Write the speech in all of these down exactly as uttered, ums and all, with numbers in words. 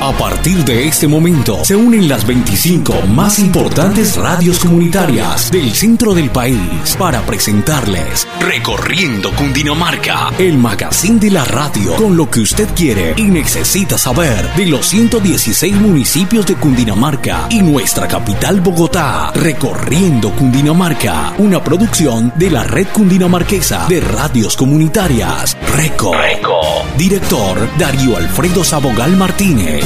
A partir de este momento se unen las veinticinco más importantes radios comunitarias del centro del país para presentarles Recorriendo Cundinamarca, el magazine de la radio con lo que usted quiere y necesita saber de los ciento dieciséis municipios de Cundinamarca y nuestra capital Bogotá. Recorriendo Cundinamarca, una producción de la Red Cundinamarquesa de Radios Comunitarias. Reco. Reco. Director Darío Alfredo Sabogal Martínez.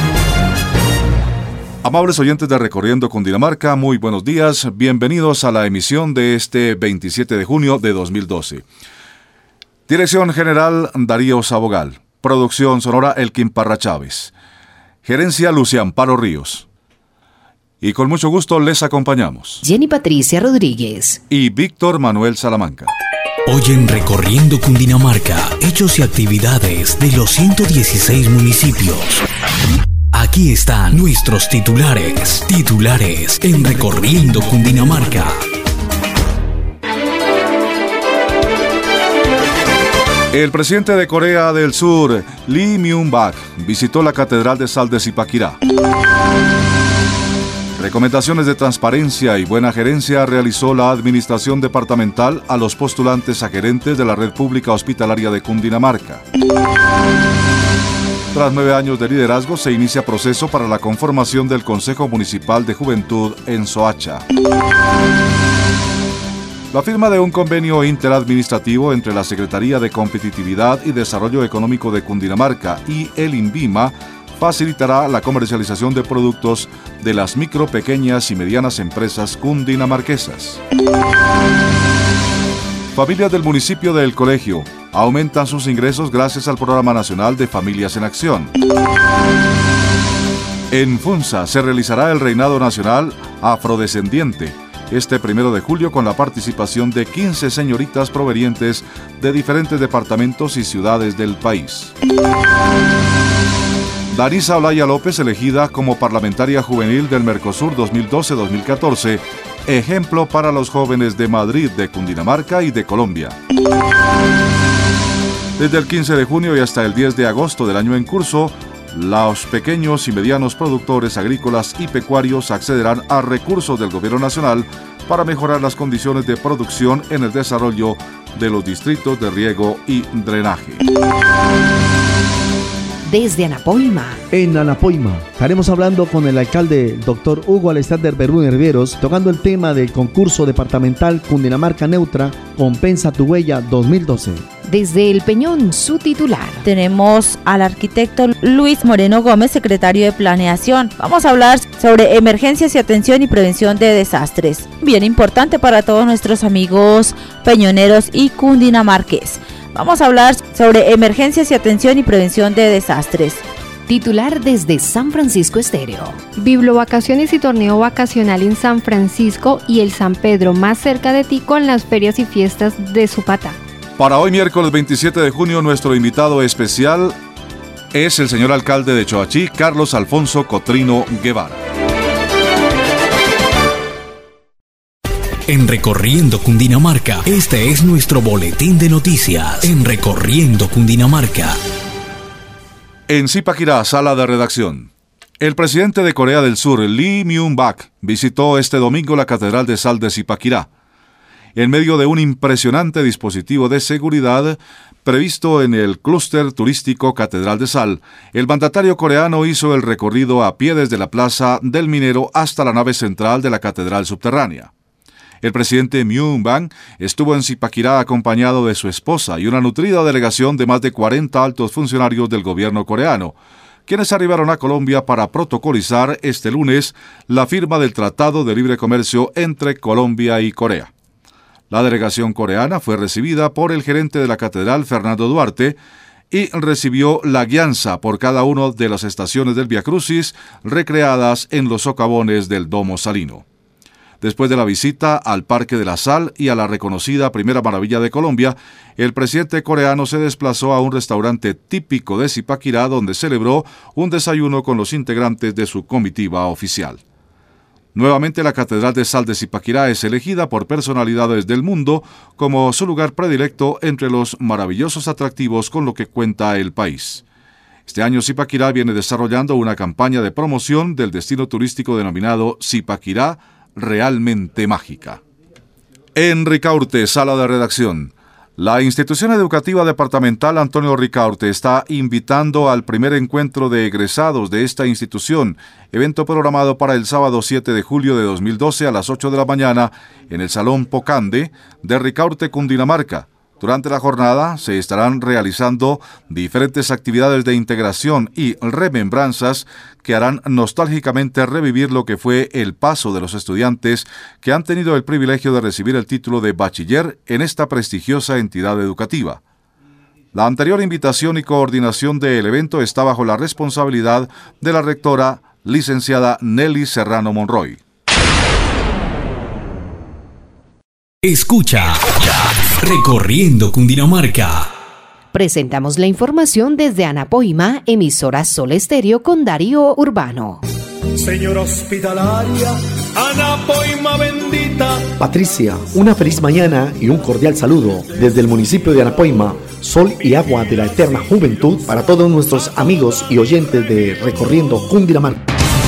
Amables oyentes de Recorriendo Cundinamarca, muy buenos días. Bienvenidos a la emisión de este veintisiete de junio de dos mil doce. Dirección General Darío Sabogal. Producción sonora Elkin Parra Chávez. Gerencia Lucia Amparo Ríos. Y con mucho gusto les acompañamos Jenny Patricia Rodríguez y Víctor Manuel Salamanca. Hoy en Recorriendo Cundinamarca, hechos y actividades de los ciento dieciséis municipios. Aquí están nuestros titulares. Titulares en Recorriendo Cundinamarca. El presidente de Corea del Sur, Lee Myung-bak, visitó la Catedral de Sal de Zipaquirá. Recomendaciones de transparencia y buena gerencia realizó la Administración Departamental a los postulantes a gerentes de la Red Pública Hospitalaria de Cundinamarca. Tras nueve años de liderazgo, se inicia proceso para la conformación del Consejo Municipal de Juventud en Soacha. La firma de un convenio interadministrativo entre la Secretaría de Competitividad y Desarrollo Económico de Cundinamarca y el INVIMA facilitará la comercialización de productos de las micro, pequeñas y medianas empresas cundinamarquesas. Familias del municipio de El Colegio aumentan sus ingresos gracias al Programa Nacional de Familias en Acción. En Funza se realizará el Reinado Nacional Afrodescendiente este primero de julio con la participación de quince señoritas provenientes de diferentes departamentos y ciudades del país. Danisa Olaya López, elegida como parlamentaria juvenil del Mercosur dos mil doce dos mil catorce, ejemplo para los jóvenes de Madrid, de Cundinamarca y de Colombia. Desde el quince de junio y hasta el diez de agosto del año en curso, los pequeños y medianos productores agrícolas y pecuarios accederán a recursos del Gobierno Nacional para mejorar las condiciones de producción en el desarrollo de los distritos de riego y drenaje. Desde Anapoima. En Anapoima estaremos hablando con el alcalde doctor Hugo Alexander Bermúdez Riveros, tocando el tema del concurso departamental Cundinamarca Neutra Compensa tu Huella dos mil doce. Desde El Peñón, su titular. Tenemos al arquitecto Luis Moreno Gómez, secretario de Planeación. Vamos a hablar sobre emergencias y atención y prevención de desastres. Bien importante para todos nuestros amigos peñoneros y cundinamarques. Vamos a hablar sobre emergencias y atención y prevención de desastres. Titular desde San Francisco Estéreo. Biblovacaciones y torneo vacacional en San Francisco y el San Pedro más cerca de ti con las ferias y fiestas de Zupata. Para hoy miércoles veintisiete de junio, nuestro invitado especial es el señor alcalde de Choachí, Carlos Alfonso Cotrino Guevara. En Recorriendo Cundinamarca, este es nuestro boletín de noticias. En Recorriendo Cundinamarca. En Zipaquirá, sala de redacción. El presidente de Corea del Sur, Lee Myung-bak, visitó este domingo la Catedral de Sal de Zipaquirá. En medio de un impresionante dispositivo de seguridad previsto en el clúster turístico Catedral de Sal, el mandatario coreano hizo el recorrido a pie desde la Plaza del Minero hasta la nave central de la Catedral subterránea. El presidente Myung-bak estuvo en Zipaquirá acompañado de su esposa y una nutrida delegación de más de cuarenta altos funcionarios del gobierno coreano, quienes arribaron a Colombia para protocolizar este lunes la firma del Tratado de Libre Comercio entre Colombia y Corea. La delegación coreana fue recibida por el gerente de la catedral, Fernando Duarte, y recibió la guianza por cada una de las estaciones del Vía Crucis recreadas en los socavones del Domo Salino. Después de la visita al Parque de la Sal y a la reconocida Primera Maravilla de Colombia, el presidente coreano se desplazó a un restaurante típico de Zipaquirá donde celebró un desayuno con los integrantes de su comitiva oficial. Nuevamente, la Catedral de Sal de Zipaquirá es elegida por personalidades del mundo como su lugar predilecto entre los maravillosos atractivos con lo que cuenta el país. Este año Zipaquirá viene desarrollando una campaña de promoción del destino turístico denominado Zipaquirá Realmente Mágica. En Ricaurte, sala de redacción. La institución educativa departamental Antonio Ricaurte está invitando al primer encuentro de egresados de esta institución, evento programado para el sábado siete de julio de dos mil doce a las ocho de la mañana en el Salón Pocande de Ricaurte, Cundinamarca. Durante la jornada se estarán realizando diferentes actividades de integración y remembranzas que harán nostálgicamente revivir lo que fue el paso de los estudiantes que han tenido el privilegio de recibir el título de bachiller en esta prestigiosa entidad educativa. La anterior invitación y coordinación del evento está bajo la responsabilidad de la rectora, licenciada Nelly Serrano Monroy. Escucha Recorriendo Cundinamarca. Presentamos la información desde Anapoima, emisora Sol Estéreo con Darío Urbano. Señora hospitalaria, Anapoima bendita. Patricia, una feliz mañana y un cordial saludo desde el municipio de Anapoima, sol y agua de la eterna juventud para todos nuestros amigos y oyentes de Recorriendo Cundinamarca.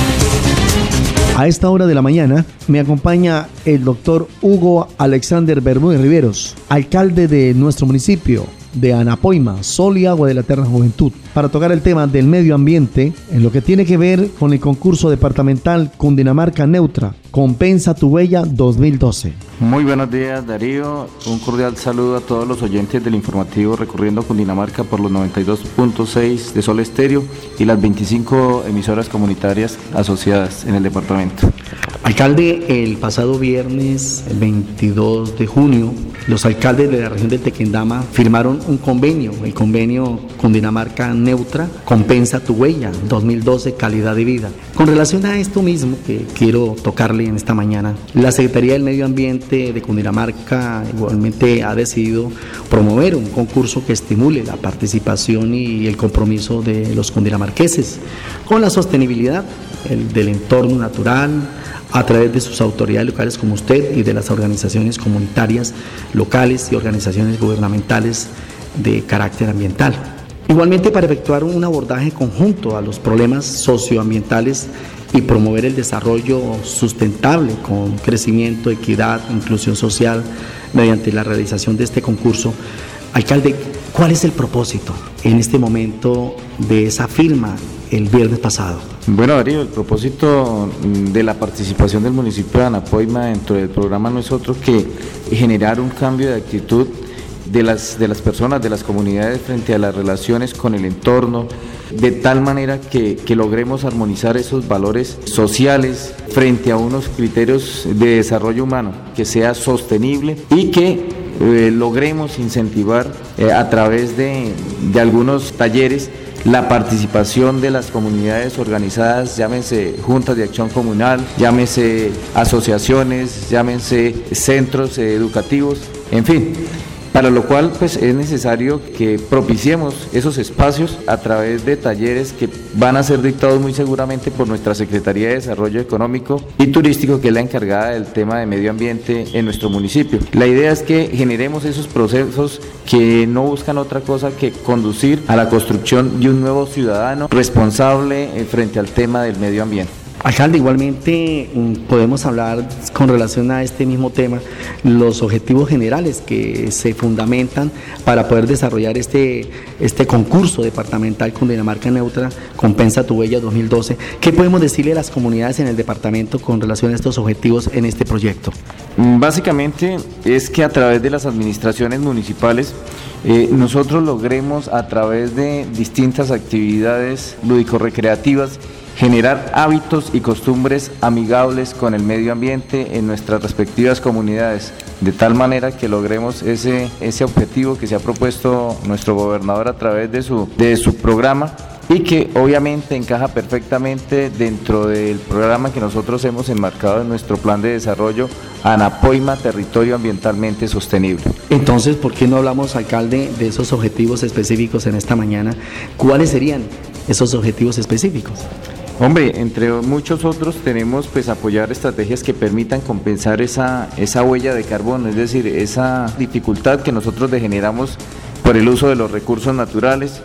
A esta hora de la mañana me acompaña el doctor Hugo Alexander Bermúdez Riveros, alcalde de nuestro municipio de Anapoima, sol y agua de la eterna juventud, para tocar el tema del medio ambiente en lo que tiene que ver con el concurso departamental Cundinamarca Neutra, Compensa tu Huella dos mil doce. Muy buenos días, Darío, un cordial saludo a todos los oyentes del informativo Recorriendo Cundinamarca por los noventa y dos punto seis de Sol Estéreo y las veinticinco emisoras comunitarias asociadas en el departamento. Alcalde, el pasado viernes el veintidós de junio, los alcaldes de la región del Tequendama firmaron un convenio, el convenio Cundinamarca Neutra, Compensa tu Huella dos mil doce, calidad de vida. Con relación a esto mismo que quiero tocarle en esta mañana, la Secretaría del Medio Ambiente de Cundinamarca igualmente ha decidido promover un concurso que estimule la participación y el compromiso de los cundinamarqueses con la sostenibilidad el, del entorno natural, a través de sus autoridades locales como usted y de las organizaciones comunitarias locales y organizaciones gubernamentales de carácter ambiental. Igualmente, para efectuar un abordaje conjunto a los problemas socioambientales y promover el desarrollo sustentable con crecimiento, equidad, inclusión social mediante la realización de este concurso. Alcalde, ¿cuál es el propósito en este momento de esa firma el viernes pasado? Bueno, Darío, el propósito de la participación del municipio de Anapoima dentro del programa no es otro que generar un cambio de actitud de las, de las personas, de las comunidades frente a las relaciones con el entorno, de tal manera que, que logremos armonizar esos valores sociales frente a unos criterios de desarrollo humano, que sea sostenible y que eh, logremos incentivar eh, a través de, de algunos talleres la participación de las comunidades organizadas, llámense juntas de acción comunal, llámense asociaciones, llámense centros educativos, en fin. Para lo cual pues es necesario que propiciemos esos espacios a través de talleres que van a ser dictados muy seguramente por nuestra Secretaría de Desarrollo Económico y Turístico, que es la encargada del tema de medio ambiente en nuestro municipio. La idea es que generemos esos procesos que no buscan otra cosa que conducir a la construcción de un nuevo ciudadano responsable frente al tema del medio ambiente. Alcalde, igualmente podemos hablar con relación a este mismo tema, los objetivos generales que se fundamentan para poder desarrollar este, este concurso departamental Cundinamarca Neutra, Compensa tu Huella dos mil doce. ¿Qué podemos decirle a las comunidades en el departamento con relación a estos objetivos en este proyecto? Básicamente es que a través de las administraciones municipales eh, nosotros logremos a través de distintas actividades lúdico-recreativas generar hábitos y costumbres amigables con el medio ambiente en nuestras respectivas comunidades, de tal manera que logremos ese, ese objetivo que se ha propuesto nuestro gobernador a través de su, de su programa y que obviamente encaja perfectamente dentro del programa que nosotros hemos enmarcado en nuestro plan de desarrollo Anapoima, territorio ambientalmente sostenible. Entonces, ¿por qué no hablamos, alcalde, de esos objetivos específicos en esta mañana? ¿Cuáles serían esos objetivos específicos? Hombre, entre muchos otros tenemos pues apoyar estrategias que permitan compensar esa, esa huella de carbono, es decir, esa dificultad que nosotros degeneramos por el uso de los recursos naturales.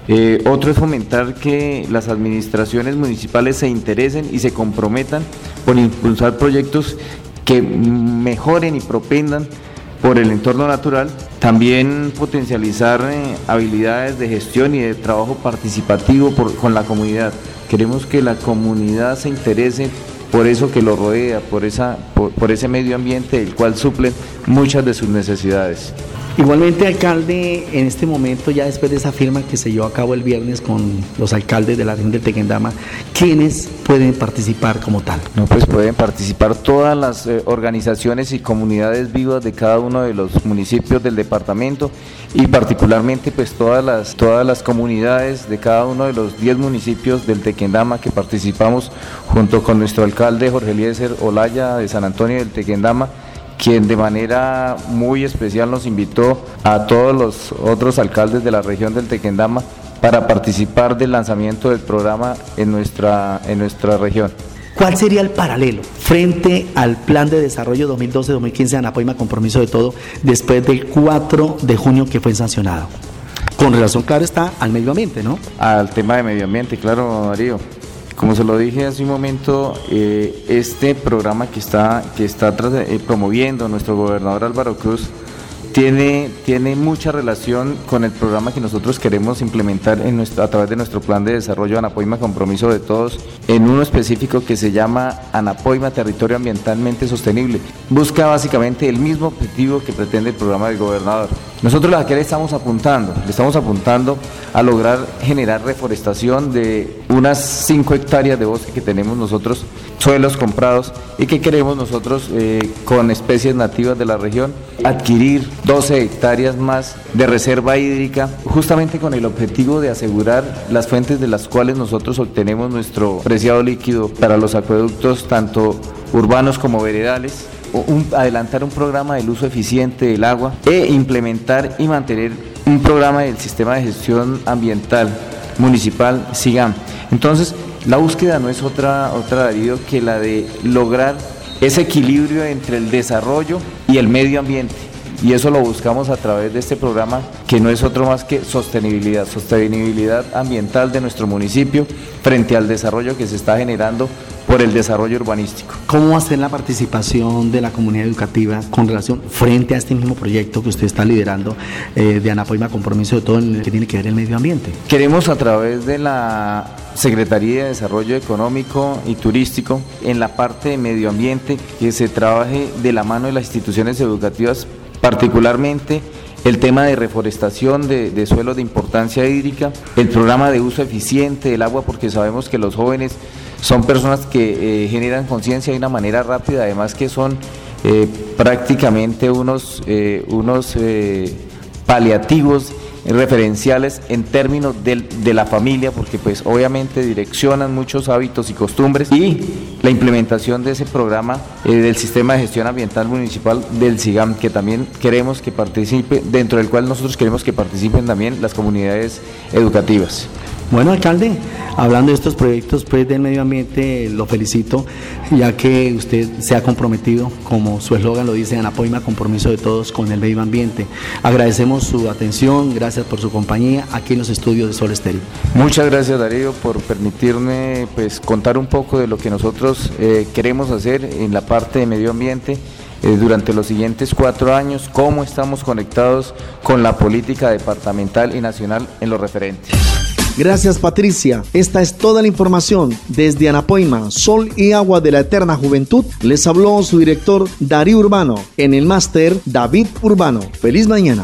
Eh, otro es fomentar que las administraciones municipales se interesen y se comprometan por impulsar proyectos que mejoren y propendan por el entorno natural. También potencializar eh, habilidades de gestión y de trabajo participativo por, con la comunidad. Queremos que la comunidad se interese por eso que lo rodea, por, esa, por, por ese medio ambiente del cual suplen muchas de sus necesidades. Igualmente, alcalde, en este momento, ya después de esa firma que se llevó a cabo el viernes con los alcaldes de la región del Tequendama, ¿quiénes pueden participar como tal? No, pues pueden participar todas las eh, organizaciones y comunidades vivas de cada uno de los municipios del departamento y particularmente pues todas las, todas las comunidades de cada uno de los diez municipios del Tequendama que participamos junto con nuestro alcalde Jorge Eliezer Olaya de San Antonio del Tequendama, quien de manera muy especial nos invitó a todos los otros alcaldes de la región del Tequendama para participar del lanzamiento del programa en nuestra, en nuestra región. ¿Cuál sería el paralelo frente al Plan de Desarrollo dos mil doce dos mil quince de Anapoima, compromiso de todo, después del cuatro de junio que fue sancionado? Con relación, claro está, al medio ambiente, ¿no? Al tema de medio ambiente, claro, Darío. Como se lo dije hace un momento, eh, este programa que está, que está eh, promoviendo nuestro gobernador Álvaro Cruz tiene, tiene mucha relación con el programa que nosotros queremos implementar en nuestro, a través de nuestro plan de desarrollo Anapoima Compromiso de Todos, en uno específico que se llama Anapoima Territorio Ambientalmente Sostenible. Busca básicamente el mismo objetivo que pretende el programa del gobernador. Nosotros a qué le estamos apuntando, le estamos apuntando a lograr generar reforestación de unas cinco hectáreas de bosque que tenemos nosotros, suelos comprados, y que queremos nosotros eh, con especies nativas de la región adquirir doce hectáreas más de reserva hídrica, justamente con el objetivo de asegurar las fuentes de las cuales nosotros obtenemos nuestro preciado líquido para los acueductos tanto urbanos como veredales. Un, adelantar un programa del uso eficiente del agua e implementar y mantener un programa del sistema de gestión ambiental municipal SIGAM. Entonces, la búsqueda no es otra, otra Darío, que la de lograr ese equilibrio entre el desarrollo y el medio ambiente. Y eso lo buscamos a través de este programa, que no es otro más que sostenibilidad, sostenibilidad ambiental de nuestro municipio frente al desarrollo que se está generando por el desarrollo urbanístico. ¿Cómo va a ser la participación de la comunidad educativa con relación frente a este mismo proyecto que usted está liderando eh, de Anapoima Compromiso de Todo, en el que tiene que ver el medio ambiente? Queremos, a través de la Secretaría de Desarrollo Económico y Turístico, en la parte de medio ambiente, que se trabaje de la mano de las instituciones educativas, particularmente el tema de reforestación de, de suelos de importancia hídrica, el programa de uso eficiente del agua, porque sabemos que los jóvenes son personas que eh, generan conciencia de una manera rápida, además que son eh, prácticamente unos, eh, unos eh, paliativos referenciales en términos de, de la familia, porque pues obviamente direccionan muchos hábitos y costumbres, y la implementación de ese programa eh, del sistema de gestión ambiental municipal del SIGAM, que también queremos que participe, dentro del cual nosotros queremos que participen también las comunidades educativas. Bueno, alcalde, hablando de estos proyectos pues del medio ambiente, lo felicito, ya que usted se ha comprometido, como su eslogan lo dice, Anapoima Compromiso de Todos con el medio ambiente. Agradecemos su atención, gracias por su compañía aquí en los estudios de Sol Estéreo. Muchas gracias, Darío, por permitirme pues contar un poco de lo que nosotros eh, queremos hacer en la parte de medio ambiente eh, durante los siguientes cuatro años, cómo estamos conectados con la política departamental y nacional en lo referente. Gracias, Patricia. Esta es toda la información desde Anapoima, Sol y Agua de la Eterna Juventud. Les habló su director Darío Urbano, en el máster David Urbano. Feliz mañana.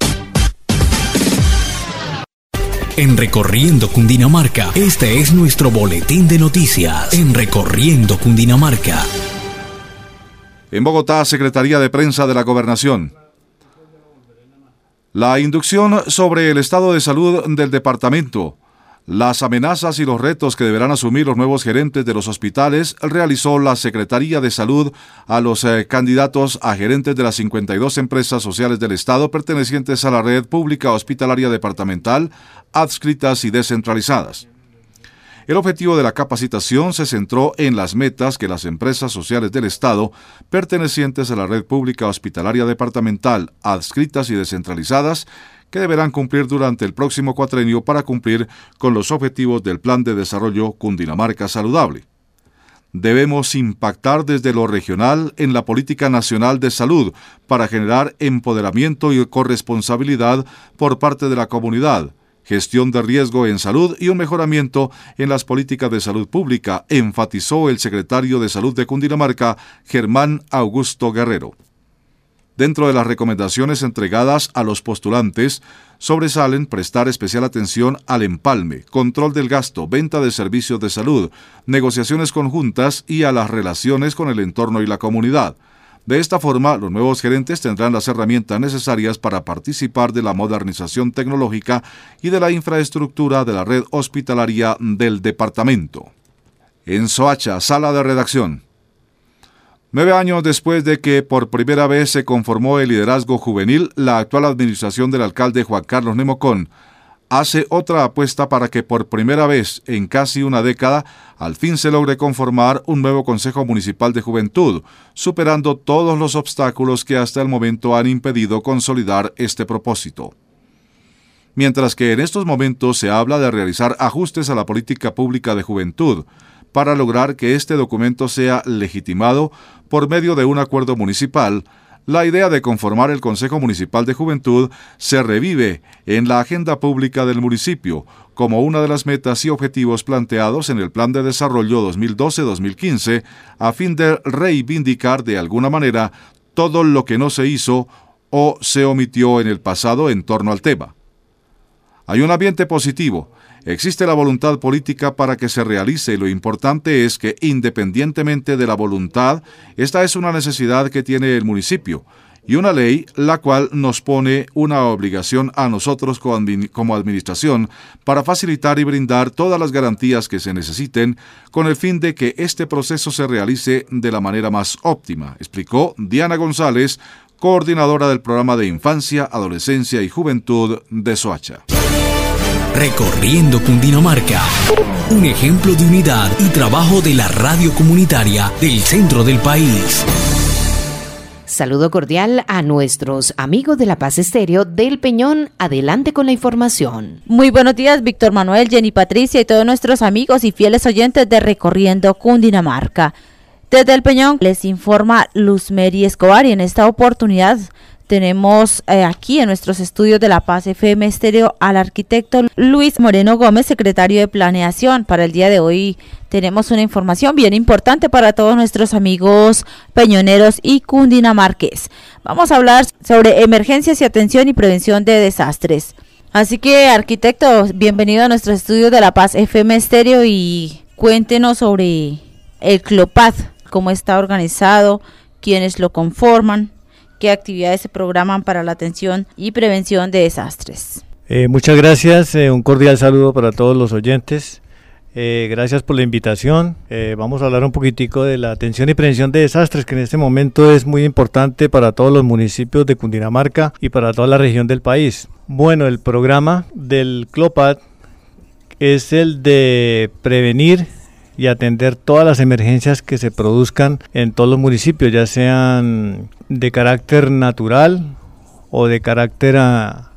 En Recorriendo Cundinamarca, este es nuestro boletín de noticias. En Recorriendo Cundinamarca. En Bogotá, Secretaría de Prensa de la Gobernación. La inducción sobre el estado de salud del departamento, las amenazas y los retos que deberán asumir los nuevos gerentes de los hospitales, realizó la Secretaría de Salud a los eh, candidatos a gerentes de las cincuenta y dos empresas sociales del Estado pertenecientes a la red pública hospitalaria departamental, adscritas y descentralizadas. El objetivo de la capacitación se centró en las metas que las empresas sociales del Estado, pertenecientes a la red pública hospitalaria departamental, adscritas y descentralizadas, que deberán cumplir durante el próximo cuatrenio para cumplir con los objetivos del Plan de Desarrollo Cundinamarca Saludable. Debemos impactar desde lo regional en la política nacional de salud para generar empoderamiento y corresponsabilidad por parte de la comunidad, gestión de riesgo en salud y un mejoramiento en las políticas de salud pública, enfatizó el secretario de Salud de Cundinamarca, Germán Augusto Guerrero. Dentro de las recomendaciones entregadas a los postulantes, sobresalen prestar especial atención al empalme, control del gasto, venta de servicios de salud, negociaciones conjuntas y a las relaciones con el entorno y la comunidad. De esta forma, los nuevos gerentes tendrán las herramientas necesarias para participar de la modernización tecnológica y de la infraestructura de la red hospitalaria del departamento. En Soacha, sala de redacción. Nueve años después de que por primera vez se conformó el liderazgo juvenil, la actual administración del alcalde Juan Carlos Nemocón hace otra apuesta para que por primera vez en casi una década al fin se logre conformar un nuevo Consejo Municipal de Juventud, superando todos los obstáculos que hasta el momento han impedido consolidar este propósito. Mientras que en estos momentos se habla de realizar ajustes a la política pública de juventud, para lograr que este documento sea legitimado por medio de un acuerdo municipal, la idea de conformar el Consejo Municipal de Juventud se revive en la agenda pública del municipio como una de las metas y objetivos planteados en el Plan de Desarrollo dos mil doce a dos mil quince a fin de reivindicar de alguna manera todo lo que no se hizo o se omitió en el pasado en torno al tema. Hay un ambiente positivo. Existe la voluntad política para que se realice y lo importante es que, independientemente de la voluntad, esta es una necesidad que tiene el municipio y una ley la cual nos pone una obligación a nosotros como administración para facilitar y brindar todas las garantías que se necesiten con el fin de que este proceso se realice de la manera más óptima, explicó Diana González, coordinadora del Programa de Infancia, Adolescencia y Juventud de Soacha. Recorriendo Cundinamarca, un ejemplo de unidad y trabajo de la radio comunitaria del centro del país. Saludo cordial a nuestros amigos de La Paz Estéreo del Peñón. Adelante con la información. Muy buenos días, Víctor Manuel, Jenny Patricia y todos nuestros amigos y fieles oyentes de Recorriendo Cundinamarca. Desde el Peñón les informa Luz Mary Escobar y en esta oportunidad tenemos eh, aquí en nuestros estudios de La Paz F M Estéreo al arquitecto Luis Moreno Gómez, secretario de Planeación. Para el día de hoy tenemos una información bien importante para todos nuestros amigos peñoneros y cundinamarques. Vamos a hablar sobre emergencias y atención y prevención de desastres. Así que, arquitecto, bienvenido a nuestros estudios de La Paz F M Estéreo y cuéntenos sobre el CLOPAD, cómo está organizado, quiénes lo conforman, qué actividades se programan para la atención y prevención de desastres. Eh, muchas gracias, eh, un cordial saludo para todos los oyentes. Eh, gracias por la invitación. Eh, vamos a hablar un poquitico de la atención y prevención de desastres, que en este momento es muy importante para todos los municipios de Cundinamarca y para toda la región del país. Bueno, el programa del CLOPAD es el de prevenir y atender todas las emergencias que se produzcan en todos los municipios, ya sean de carácter natural o de carácter a,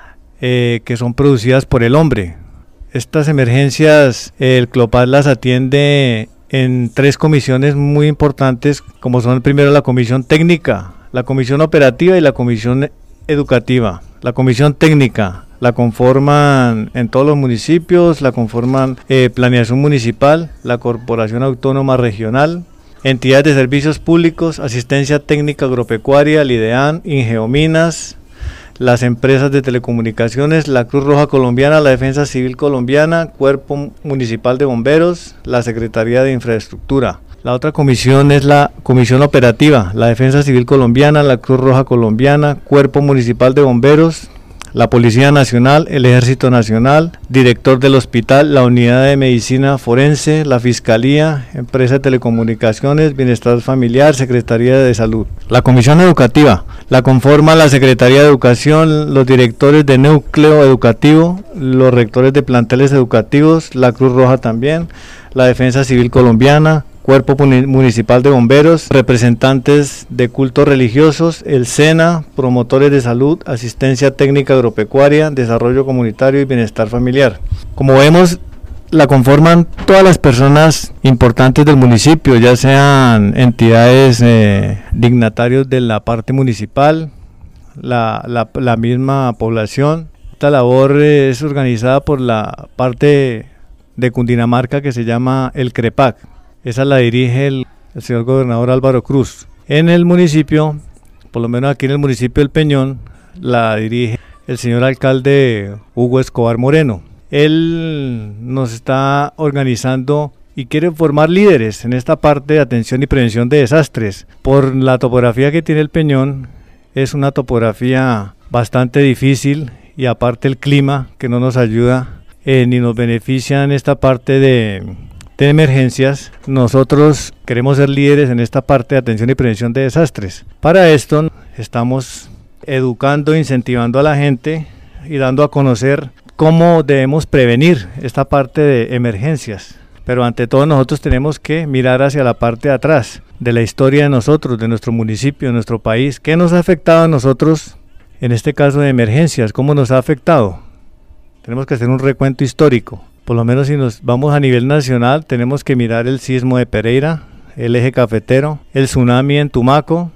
eh, que son producidas por el hombre. Estas emergencias el CLOPAD las atiende en tres comisiones muy importantes, como son primero la comisión técnica, la comisión operativa y la comisión educativa. La comisión técnica la conforman en todos los municipios, la conforman eh, Planeación Municipal, la Corporación Autónoma Regional, entidades de servicios públicos, Asistencia Técnica Agropecuaria, Lidean, Ingeominas, las empresas de telecomunicaciones, la Cruz Roja Colombiana, la Defensa Civil Colombiana, Cuerpo Municipal de Bomberos, la Secretaría de Infraestructura. La otra comisión es la Comisión Operativa, la Defensa Civil Colombiana, la Cruz Roja Colombiana, Cuerpo Municipal de Bomberos, la Policía Nacional, el Ejército Nacional, director del hospital, la Unidad de Medicina Forense, la Fiscalía, Empresa de Telecomunicaciones, Bienestar Familiar, Secretaría de Salud. La Comisión Educativa la conforman la Secretaría de Educación, los directores de núcleo educativo, los rectores de planteles educativos, la Cruz Roja también, la Defensa Civil Colombiana, Cuerpo Municipal de Bomberos, representantes de cultos religiosos, el SENA, promotores de salud, asistencia técnica agropecuaria, desarrollo comunitario y bienestar familiar. Como vemos, la conforman todas las personas importantes del municipio, ya sean entidades eh, dignatarios de la parte municipal, la, la, la misma población. Esta labor eh, es organizada por la parte de Cundinamarca que se llama el CREPAC. Esa la dirige el, el señor gobernador Álvaro Cruz. En el municipio, por lo menos aquí en el municipio del Peñón, la dirige el señor alcalde Hugo Escobar Moreno. Él nos está organizando y quiere formar líderes en esta parte de atención y prevención de desastres. Por la topografía que tiene el Peñón, es una topografía bastante difícil y aparte el clima que no nos ayuda eh, ni nos beneficia en esta parte de... de emergencias. Nosotros queremos ser líderes en esta parte de atención y prevención de desastres. Para esto estamos educando, incentivando a la gente y dando a conocer cómo debemos prevenir esta parte de emergencias. Pero ante todo nosotros tenemos que mirar hacia la parte de atrás, de la historia de nosotros, de nuestro municipio, de nuestro país. ¿Qué nos ha afectado a nosotros en este caso de emergencias? ¿Cómo nos ha afectado? Tenemos que hacer un recuento histórico. Por lo menos si nos vamos a nivel nacional, tenemos que mirar el sismo de Pereira, el eje cafetero, el tsunami en Tumaco,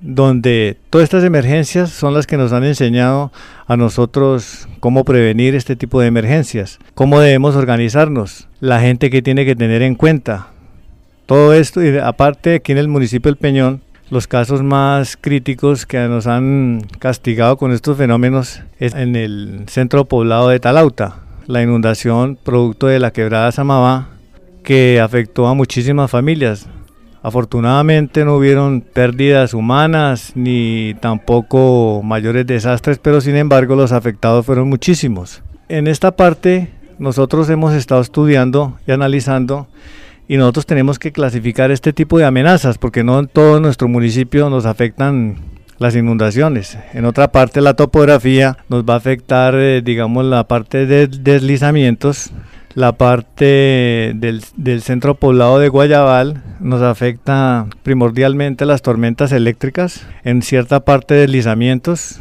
donde todas estas emergencias son las que nos han enseñado a nosotros cómo prevenir este tipo de emergencias, cómo debemos organizarnos, la gente que tiene que tener en cuenta. Todo esto, y aparte aquí en el municipio del Peñón, los casos más críticos que nos han castigado con estos fenómenos es en el centro poblado de Talauta. La inundación producto de la quebrada Samabá que afectó a muchísimas familias. Afortunadamente no hubieron pérdidas humanas ni tampoco mayores desastres, pero sin embargo los afectados fueron muchísimos. En esta parte nosotros hemos estado estudiando y analizando y nosotros tenemos que clasificar este tipo de amenazas porque no en todo nuestro municipio nos afectan las inundaciones. En otra parte la topografía nos va a afectar, eh, digamos, la parte de deslizamientos, la parte del, del centro poblado de Guayabal nos afecta primordialmente las tormentas eléctricas, en cierta parte deslizamientos,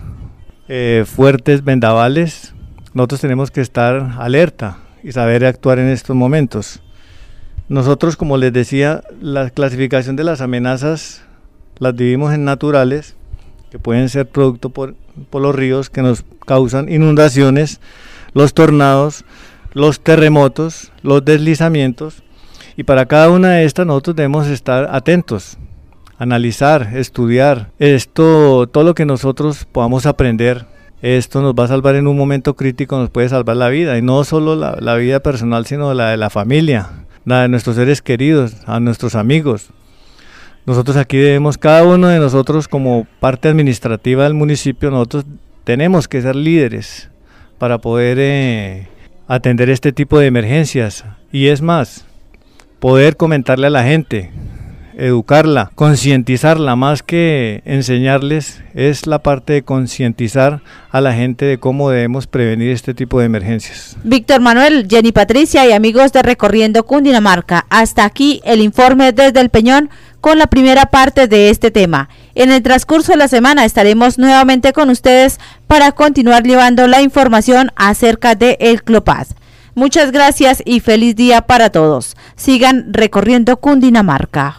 eh, fuertes vendavales. Nosotros tenemos que estar alerta y saber actuar en estos momentos. Nosotros, como les decía, la clasificación de las amenazas las dividimos en naturales, que pueden ser producto por, por los ríos que nos causan inundaciones, los tornados, los terremotos, los deslizamientos, y para cada una de estas nosotros debemos estar atentos, analizar, estudiar. Esto, todo lo que nosotros podamos aprender, esto nos va a salvar en un momento crítico, nos puede salvar la vida, y no solo la, la vida personal, sino la de la familia, la de nuestros seres queridos, a nuestros amigos. Nosotros aquí debemos, cada uno de nosotros como parte administrativa del municipio, nosotros tenemos que ser líderes para poder eh, atender este tipo de emergencias. Y es más, poder comentarle a la gente, educarla, concientizarla, más que enseñarles, es la parte de concientizar a la gente de cómo debemos prevenir este tipo de emergencias. Víctor Manuel, Jenny Patricia y amigos de Recorriendo Cundinamarca, hasta aquí el informe desde el Peñón con la primera parte de este tema. En el transcurso de la semana estaremos nuevamente con ustedes para continuar llevando la información acerca de el CLOPAS. Muchas gracias y feliz día para todos. Sigan recorriendo Cundinamarca.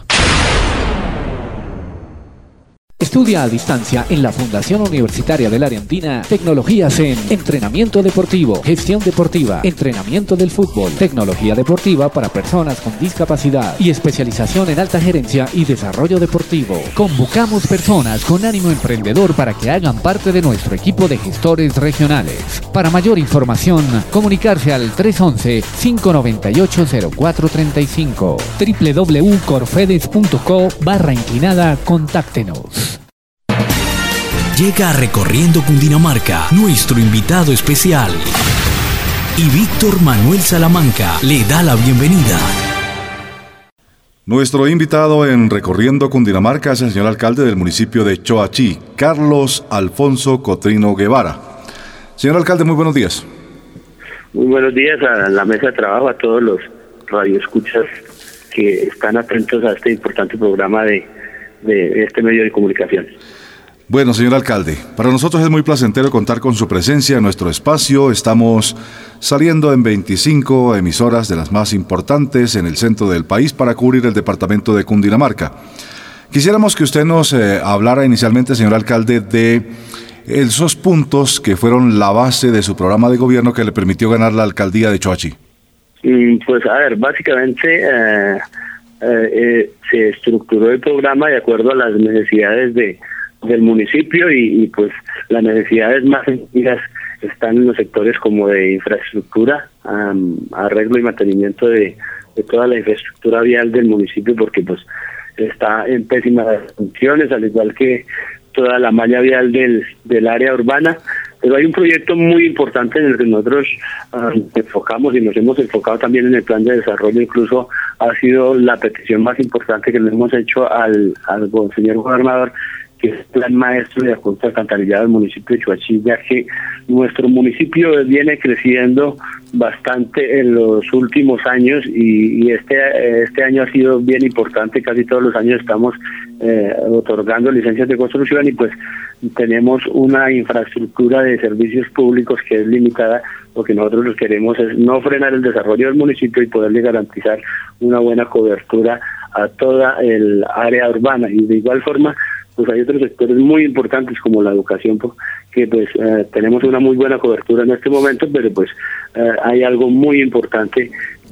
Estudia a distancia en la Fundación Universitaria del Área Andina tecnologías en entrenamiento deportivo, gestión deportiva, entrenamiento del fútbol, tecnología deportiva para personas con discapacidad y especialización en alta gerencia y desarrollo deportivo. Convocamos personas con ánimo emprendedor para que hagan parte de nuestro equipo de gestores regionales. Para mayor información, comunicarse al tres once, cinco noventa y ocho, cero cuatro treinta y cinco. doble u doble u doble u punto corfedes punto co barra inclinada contáctenos. Llega Recorriendo Cundinamarca, nuestro invitado especial. Y Víctor Manuel Salamanca le da la bienvenida. Nuestro invitado en Recorriendo Cundinamarca es el señor alcalde del municipio de Choachí, Carlos Alfonso Cotrino Guevara. Señor alcalde, muy buenos días. Muy buenos días a la mesa de trabajo, a todos los radioescuchas que están atentos a este importante programa de, de este medio de comunicación. Bueno, señor alcalde, para nosotros es muy placentero contar con su presencia en nuestro espacio. Estamos saliendo en veinticinco emisoras de las más importantes en el centro del país para cubrir el departamento de Cundinamarca. Quisiéramos que usted nos eh, hablara inicialmente, señor alcalde, de esos puntos que fueron la base de su programa de gobierno que le permitió ganar la alcaldía de Choachí. Pues a ver, básicamente eh, eh, eh, se estructuró el programa de acuerdo a las necesidades de del municipio y, y pues las necesidades más sentidas están en los sectores como de infraestructura, um, arreglo y mantenimiento de, de toda la infraestructura vial del municipio, porque pues está en pésimas condiciones, al igual que toda la malla vial del, del área urbana. Pero hay un proyecto muy importante en el que nosotros uh, enfocamos y nos hemos enfocado también en el plan de desarrollo. Incluso ha sido la petición más importante que le hemos hecho al, al señor gobernador, que es el plan maestro de acueducto alcantarillado del municipio de Choachí, ya que nuestro municipio viene creciendo bastante en los últimos años y, y este este año ha sido bien importante. Casi todos los años estamos eh, otorgando licencias de construcción y pues tenemos una infraestructura de servicios públicos que es limitada. Lo que nosotros lo queremos es no frenar el desarrollo del municipio y poderle garantizar una buena cobertura a toda el área urbana. Y de igual forma, pues hay otros sectores muy importantes como la educación, que pues eh, tenemos una muy buena cobertura en este momento, pero pues eh, hay algo muy importante,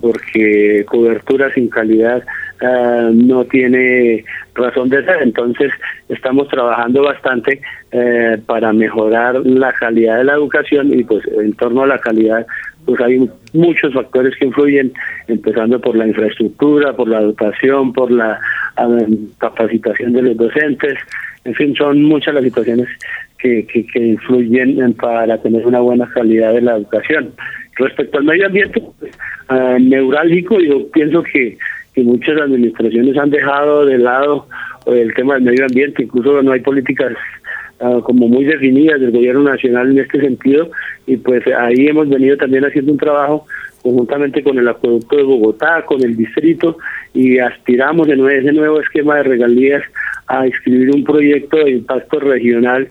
porque cobertura sin calidad eh, no tiene razón de ser. Entonces estamos trabajando bastante eh, para mejorar la calidad de la educación y pues en torno a la calidad pues hay muchos factores que influyen, empezando por la infraestructura, por la educación, por la um, capacitación de los docentes. En fin, son muchas las situaciones que, que, que influyen en, para tener una buena calidad de la educación. Respecto al medio ambiente, pues, uh, neurálgico, yo pienso que, que muchas administraciones han dejado de lado el tema del medio ambiente, incluso no hay políticas Uh, como muy definidas del gobierno nacional en este sentido, y pues ahí hemos venido también haciendo un trabajo conjuntamente con el acueducto de Bogotá, con el distrito, y aspiramos en ese nuevo esquema de regalías a escribir un proyecto de impacto regional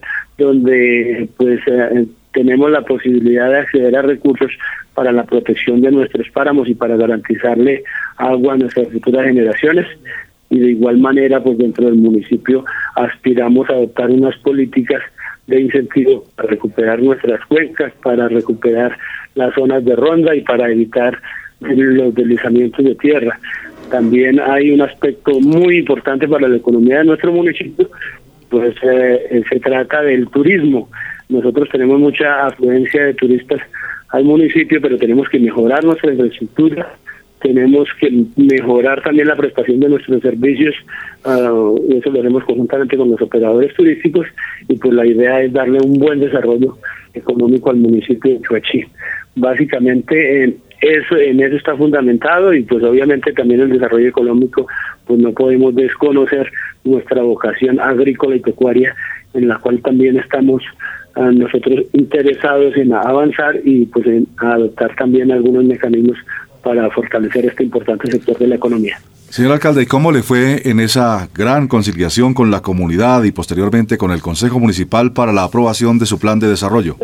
donde pues eh, tenemos la posibilidad de acceder a recursos para la protección de nuestros páramos y para garantizarle agua a nuestras futuras generaciones. Y de igual manera, pues dentro del municipio aspiramos a adoptar unas políticas de incentivo para recuperar nuestras cuencas, para recuperar las zonas de ronda y para evitar los deslizamientos de tierra. También hay un aspecto muy importante para la economía de nuestro municipio, pues eh, se trata del turismo. Nosotros tenemos mucha afluencia de turistas al municipio, pero tenemos que mejorar nuestra infraestructura. Tenemos que mejorar también la prestación de nuestros servicios, uh, y eso lo haremos conjuntamente con los operadores turísticos, y pues la idea es darle un buen desarrollo económico al municipio de Choachí. Básicamente en eso, en eso está fundamentado, y pues obviamente también el desarrollo económico, pues no podemos desconocer nuestra vocación agrícola y pecuaria, en la cual también estamos uh, nosotros interesados en avanzar y pues en adoptar también algunos mecanismos para fortalecer este importante sector de la economía. Señor alcalde, ¿cómo le fue en esa gran conciliación con la comunidad y posteriormente con el Consejo Municipal para la aprobación de su plan de desarrollo?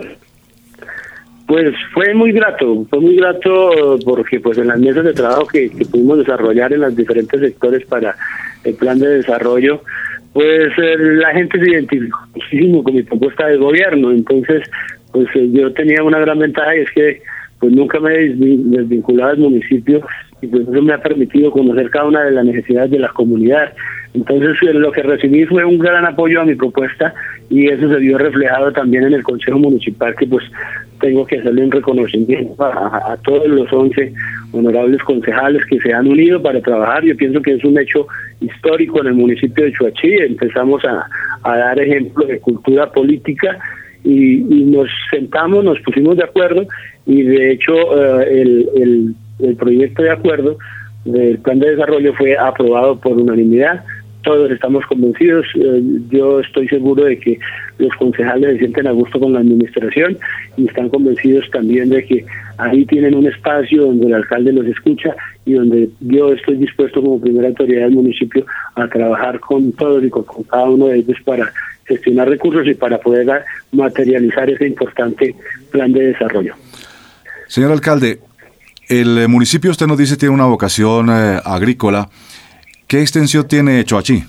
Pues fue muy grato, fue muy grato porque pues en las mesas de trabajo que, que pudimos desarrollar en los diferentes sectores para el plan de desarrollo, pues eh, la gente se identificó muchísimo con mi propuesta de gobierno. Entonces, pues eh, yo tenía una gran ventaja, y es que pues nunca me he desvinculado del municipio, y pues eso me ha permitido conocer cada una de las necesidades de la comunidad. Entonces lo que recibí fue un gran apoyo a mi propuesta, y eso se vio reflejado también en el Consejo Municipal, que pues tengo que hacerle un reconocimiento a, a todos los once honorables concejales que se han unido para trabajar. Yo pienso que es un hecho histórico en el municipio de Choachí. Empezamos a, a dar ejemplo de cultura política, y, y nos sentamos, nos pusimos de acuerdo, y de hecho uh, el, el, el proyecto de acuerdo del plan de desarrollo fue aprobado por unanimidad. Todos estamos convencidos, uh, yo estoy seguro de que los concejales se sienten a gusto con la administración y están convencidos también de que ahí tienen un espacio donde el alcalde los escucha y donde yo estoy dispuesto como primera autoridad del municipio a trabajar con todos y con, con cada uno de ellos para gestionar recursos y para poder materializar ese importante plan de desarrollo. Señor alcalde, el municipio, usted nos dice, tiene una vocación eh, agrícola. ¿Qué extensión tiene Choachí?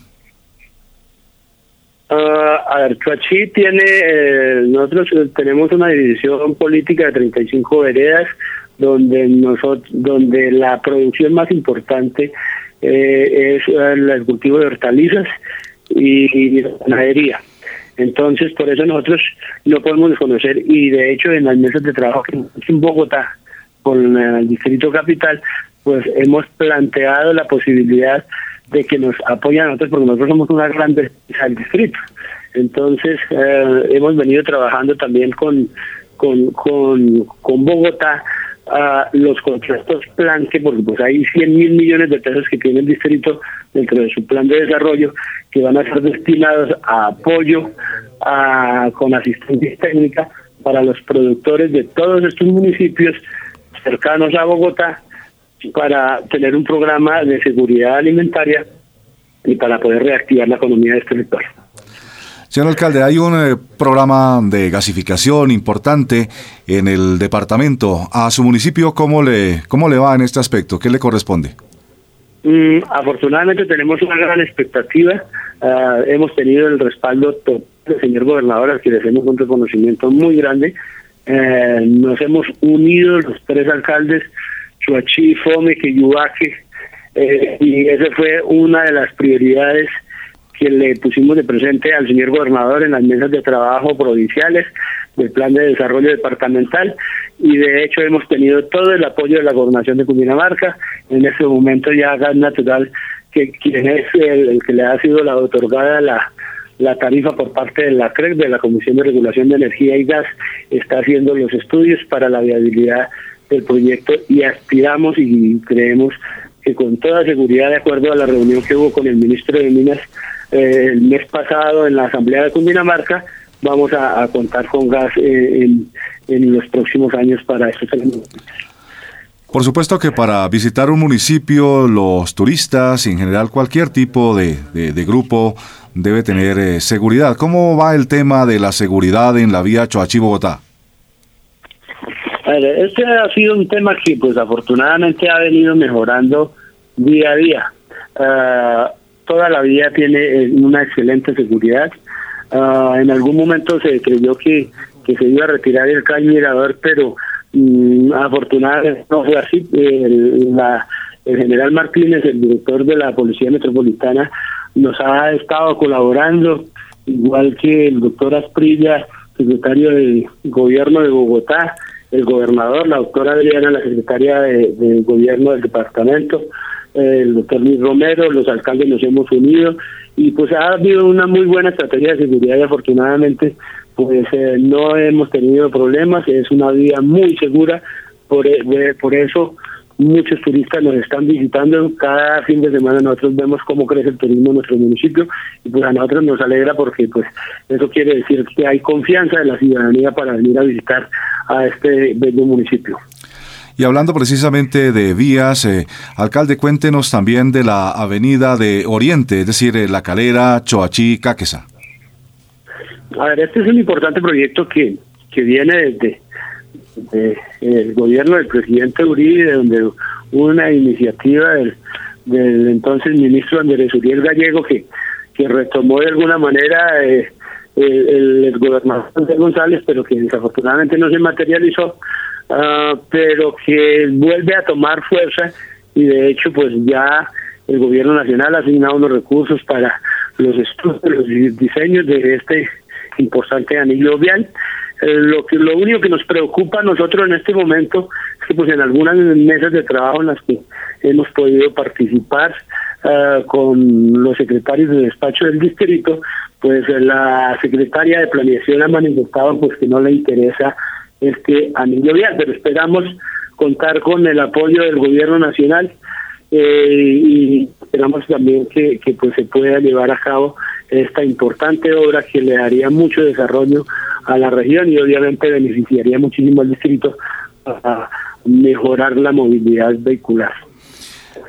Uh, a ver, Choachí tiene, eh, nosotros tenemos una división política de treinta y cinco veredas, donde nosotros, donde la producción más importante eh, es el cultivo de hortalizas y, y la ganadería. Entonces, por eso nosotros no podemos desconocer, y de hecho en las mesas de trabajo que en Bogotá, con el Distrito Capital, pues hemos planteado la posibilidad de que nos apoyen a nosotros, porque nosotros somos una gran defensa del distrito. Entonces, eh, hemos venido trabajando también con, con, con, con Bogotá, Uh, los contratos plan, que porque pues hay cien mil millones de pesos que tiene el distrito dentro de su plan de desarrollo, que van a ser destinados a apoyo a, con asistencia técnica para los productores de todos estos municipios cercanos a Bogotá, para tener un programa de seguridad alimentaria y para poder reactivar la economía de este sector. Señor alcalde, hay un eh, programa de gasificación importante en el departamento. ¿A su municipio cómo le cómo le va en este aspecto? ¿Qué le corresponde? Mm, afortunadamente tenemos una gran expectativa. Uh, hemos tenido el respaldo del señor gobernador, al que le hacemos un reconocimiento muy grande. Uh, nos hemos unido los tres alcaldes, Choachí, Fome, Queyuaque, eh, y esa fue una de las prioridades que le pusimos de presente al señor gobernador en las mesas de trabajo provinciales del plan de desarrollo departamental, y de hecho hemos tenido todo el apoyo de la gobernación de Cundinamarca. En este momento ya Gas Natural, que quien es el, el que le ha sido la otorgada la, la tarifa por parte de la C R E C, de la Comisión de Regulación de Energía y Gas, está haciendo los estudios para la viabilidad del proyecto, y aspiramos y creemos que con toda seguridad, de acuerdo a la reunión que hubo con el ministro de Minas Eh, el mes pasado en la Asamblea de Cundinamarca, vamos a, a contar con gas eh, en, en los próximos años para estos elementos. Por supuesto que para visitar un municipio, los turistas y en general cualquier tipo de, de, de grupo debe tener eh, seguridad. ¿Cómo va el tema de la seguridad en la vía Choachí-Bogotá? A ver, este ha sido un tema que pues afortunadamente ha venido mejorando día a día. Uh, Toda la vía tiene una excelente seguridad. Uh, en algún momento se creyó que, que se iba a retirar el caño mirador, pero um, afortunadamente no fue así. El, la, el general Martínez, el director de la Policía Metropolitana, nos ha estado colaborando, igual que el doctor Asprilla, secretario de Gobierno de Bogotá, el gobernador, la doctora Adriana, la secretaria de, de Gobierno del departamento, el doctor Luis Romero, los alcaldes nos hemos unido, y pues ha habido una muy buena estrategia de seguridad, y afortunadamente pues eh, no hemos tenido problemas. Es una vía muy segura, por, eh, por eso muchos turistas nos están visitando. Cada fin de semana nosotros vemos cómo crece el turismo en nuestro municipio, y pues a nosotros nos alegra, porque pues eso quiere decir que hay confianza de la ciudadanía para venir a visitar a este bello municipio. Y hablando precisamente de vías, eh, alcalde, cuéntenos también de la avenida de Oriente, es decir, eh, La Calera, Choachí, Cáqueza. A ver, este es un importante proyecto que, que viene desde de, el gobierno del presidente Uribe, donde hubo una iniciativa del, del entonces ministro Andrés Uriel Gallego, que, que retomó de alguna manera eh, el, el gobernador González, pero que desafortunadamente no se materializó. Uh, pero que vuelve a tomar fuerza, y de hecho pues ya el gobierno nacional ha asignado unos recursos para los estudios, los diseños de este importante anillo vial. Eh, lo que lo único que nos preocupa a nosotros en este momento es que pues en algunas mesas de trabajo en las que hemos podido participar uh, con los secretarios de despacho del distrito, pues la secretaria de planeación ha manifestado pues que no le interesa este anillo vial, pero esperamos contar con el apoyo del gobierno nacional, eh, y esperamos también que, que pues se pueda llevar a cabo esta importante obra que le daría mucho desarrollo a la región y obviamente beneficiaría muchísimo al distrito para mejorar la movilidad vehicular.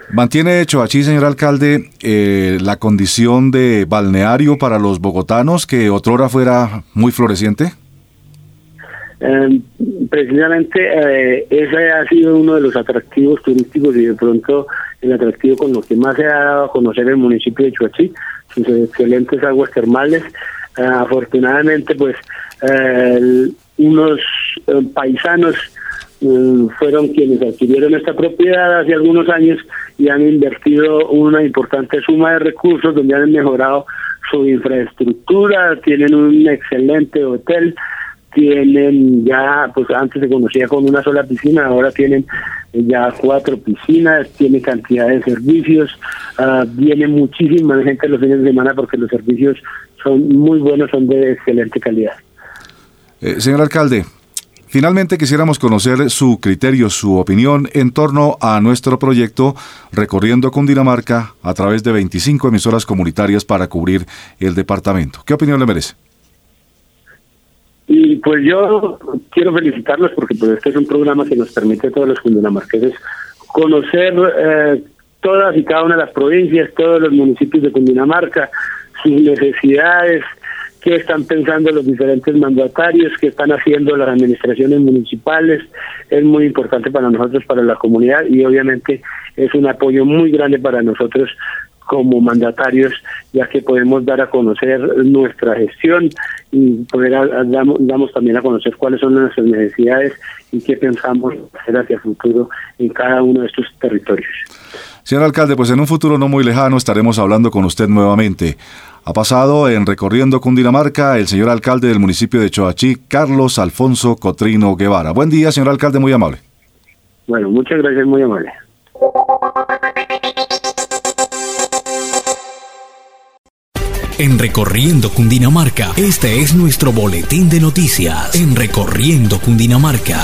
¿Mantiene Choachí, señor alcalde, eh, la condición de balneario para los bogotanos que otrora fuera muy floreciente? Eh, precisamente eh, ese ha sido uno de los atractivos turísticos y de pronto el atractivo con lo que más se ha dado a conocer el municipio de Choachí, sus excelentes aguas termales. Eh, afortunadamente, pues eh, el, unos eh, paisanos eh, fueron quienes adquirieron esta propiedad hace algunos años y han invertido una importante suma de recursos donde han mejorado su infraestructura, tienen un excelente hotel, tienen ya, pues antes se conocía con una sola piscina, ahora tienen ya cuatro piscinas, tiene cantidad de servicios, uh, viene muchísima gente los fines de semana porque los servicios son muy buenos, son de excelente calidad. Eh, señor alcalde, finalmente quisiéramos conocer su criterio, su opinión en torno a nuestro proyecto Recorriendo Cundinamarca a través de veinticinco emisoras comunitarias para cubrir el departamento. ¿Qué opinión le merece? Y pues yo quiero felicitarlos porque pues este es un programa que nos permite a todos los cundinamarqueses conocer eh, todas y cada una de las provincias, todos los municipios de Cundinamarca, sus necesidades, qué están pensando los diferentes mandatarios, qué están haciendo las administraciones municipales. Es muy importante para nosotros, para la comunidad, y obviamente es un apoyo muy grande para nosotros como mandatarios, ya que podemos dar a conocer nuestra gestión y poder a, a, damos, damos también a conocer cuáles son nuestras necesidades y qué pensamos hacer hacia el futuro en cada uno de estos territorios. Señor alcalde, pues en un futuro no muy lejano estaremos hablando con usted nuevamente. Ha pasado en Recorriendo Cundinamarca el señor alcalde del municipio de Choachí, Carlos Alfonso Cotrino Guevara. Buen día, señor alcalde, muy amable. Bueno, muchas gracias, muy amable. En Recorriendo Cundinamarca, este es nuestro boletín de noticias. En Recorriendo Cundinamarca.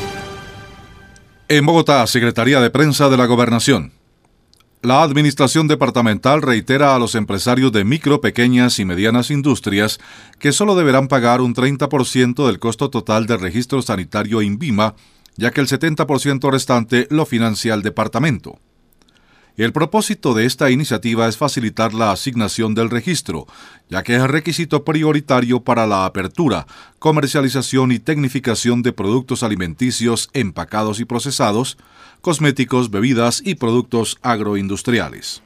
En Bogotá, Secretaría de Prensa de la Gobernación. La Administración Departamental reitera a los empresarios de micro, pequeñas y medianas industrias que solo deberán pagar un treinta por ciento del costo total del registro sanitario INVIMA, ya que el setenta por ciento restante lo financia el departamento. El propósito de esta iniciativa es facilitar la asignación del registro, ya que es requisito prioritario para la apertura, comercialización y tecnificación de productos alimenticios empacados y procesados, cosméticos, bebidas y productos agroindustriales.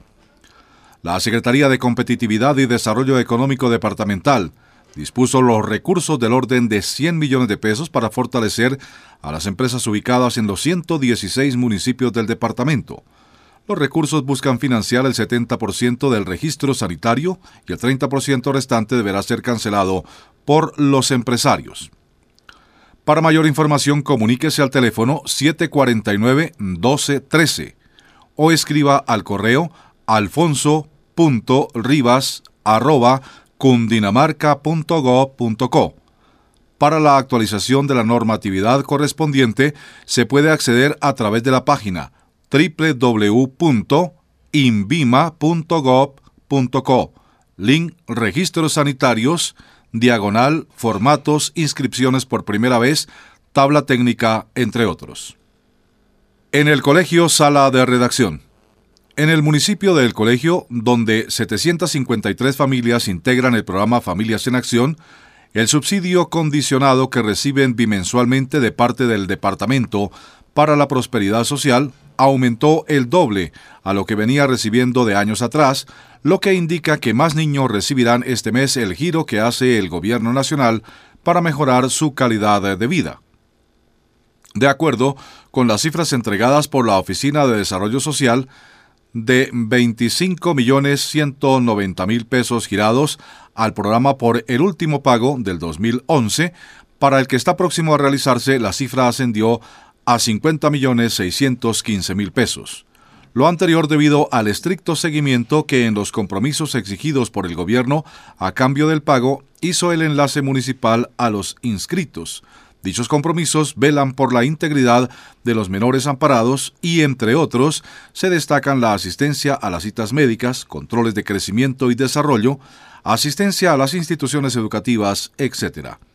La Secretaría de Competitividad y Desarrollo Económico Departamental dispuso los recursos del orden de cien millones de pesos para fortalecer a las empresas ubicadas en los ciento dieciséis municipios del departamento. Los recursos buscan financiar el setenta por ciento del registro sanitario y el treinta por ciento restante deberá ser cancelado por los empresarios. Para mayor información, comuníquese al teléfono siete cuatro nueve, doce trece o escriba al correo alfonso punto rivas arroba cundinamarca punto gob punto co. Para la actualización de la normatividad correspondiente, se puede acceder a través de la página doble u doble u doble u punto invima punto gob punto co, link Registros Sanitarios, diagonal Formatos, Inscripciones por primera vez, Tabla Técnica, entre otros. En el Colegio Sala de Redacción. En el municipio de El Colegio, donde setecientas cincuenta y tres familias integran el programa Familias en Acción, el subsidio condicionado que reciben bimensualmente de parte del Departamento para la Prosperidad Social aumentó el doble a lo que venía recibiendo de años atrás, lo que indica que más niños recibirán este mes el giro que hace el Gobierno Nacional para mejorar su calidad de vida. De acuerdo con las cifras entregadas por la Oficina de Desarrollo Social, de veinticinco millones ciento noventa mil pesos girados al programa por el último pago del dos mil once, para el que está próximo a realizarse, la cifra ascendió a cincuenta millones seiscientos quince mil pesos. Lo anterior debido al estricto seguimiento que en los compromisos exigidos por el gobierno a cambio del pago hizo el enlace municipal a los inscritos. Dichos compromisos velan por la integridad de los menores amparados y, entre otros, se destacan la asistencia a las citas médicas, controles de crecimiento y desarrollo, asistencia a las instituciones educativas, etcétera.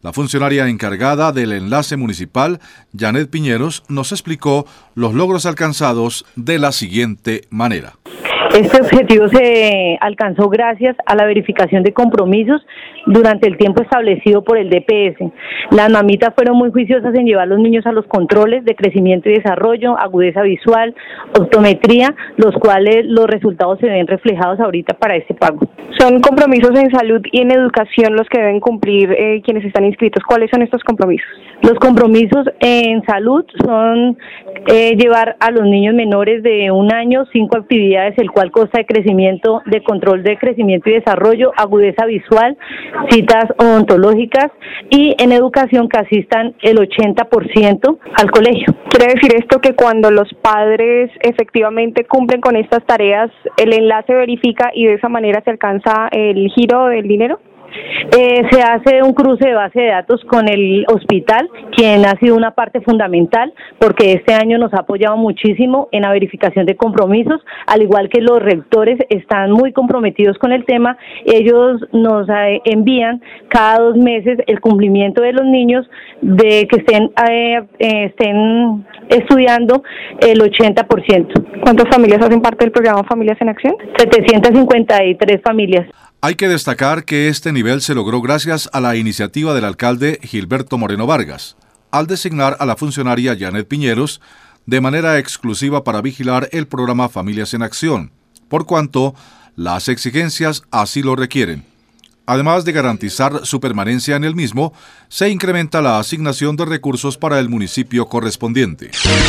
La funcionaria encargada del enlace municipal, Janet Piñeros, nos explicó los logros alcanzados de la siguiente manera. Este objetivo se alcanzó gracias a la verificación de compromisos durante el tiempo establecido por el D P S. Las mamitas fueron muy juiciosas en llevar a los niños a los controles de crecimiento y desarrollo, agudeza visual, optometría, los cuales los resultados se ven reflejados ahorita para este pago. Son compromisos en salud y en educación los que deben cumplir eh, quienes están inscritos. ¿Cuáles son estos compromisos? Los compromisos en salud son eh, llevar a los niños menores de un año cinco actividades, el cual consta de crecimiento, de control de crecimiento y desarrollo, agudeza visual, citas odontológicas, y en educación que asistan el ochenta por ciento al colegio. ¿Quiere decir esto que cuando los padres efectivamente cumplen con estas tareas, el enlace verifica y de esa manera se alcanza el giro del dinero? Eh, se hace un cruce de base de datos con el hospital, quien ha sido una parte fundamental porque este año nos ha apoyado muchísimo en la verificación de compromisos, al igual que los rectores están muy comprometidos con el tema. Ellos nos eh, envían cada dos meses el cumplimiento de los niños de que estén, eh, eh, estén estudiando el ochenta por ciento. ¿Cuántas familias hacen parte del programa Familias en Acción? setecientas cincuenta y tres familias. Hay que destacar que este nivel se logró gracias a la iniciativa del alcalde Gilberto Moreno Vargas, al designar a la funcionaria Janet Piñeros de manera exclusiva para vigilar el programa Familias en Acción, por cuanto las exigencias así lo requieren. Además de garantizar su permanencia en el mismo, se incrementa la asignación de recursos para el municipio correspondiente.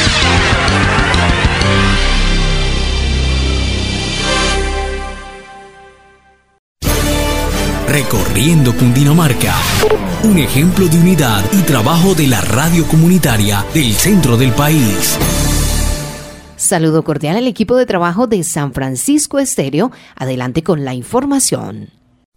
Recorriendo Cundinamarca, un ejemplo de unidad y trabajo de la radio comunitaria del centro del país. Saludo cordial al equipo de trabajo de San Francisco Estéreo. Adelante con la información.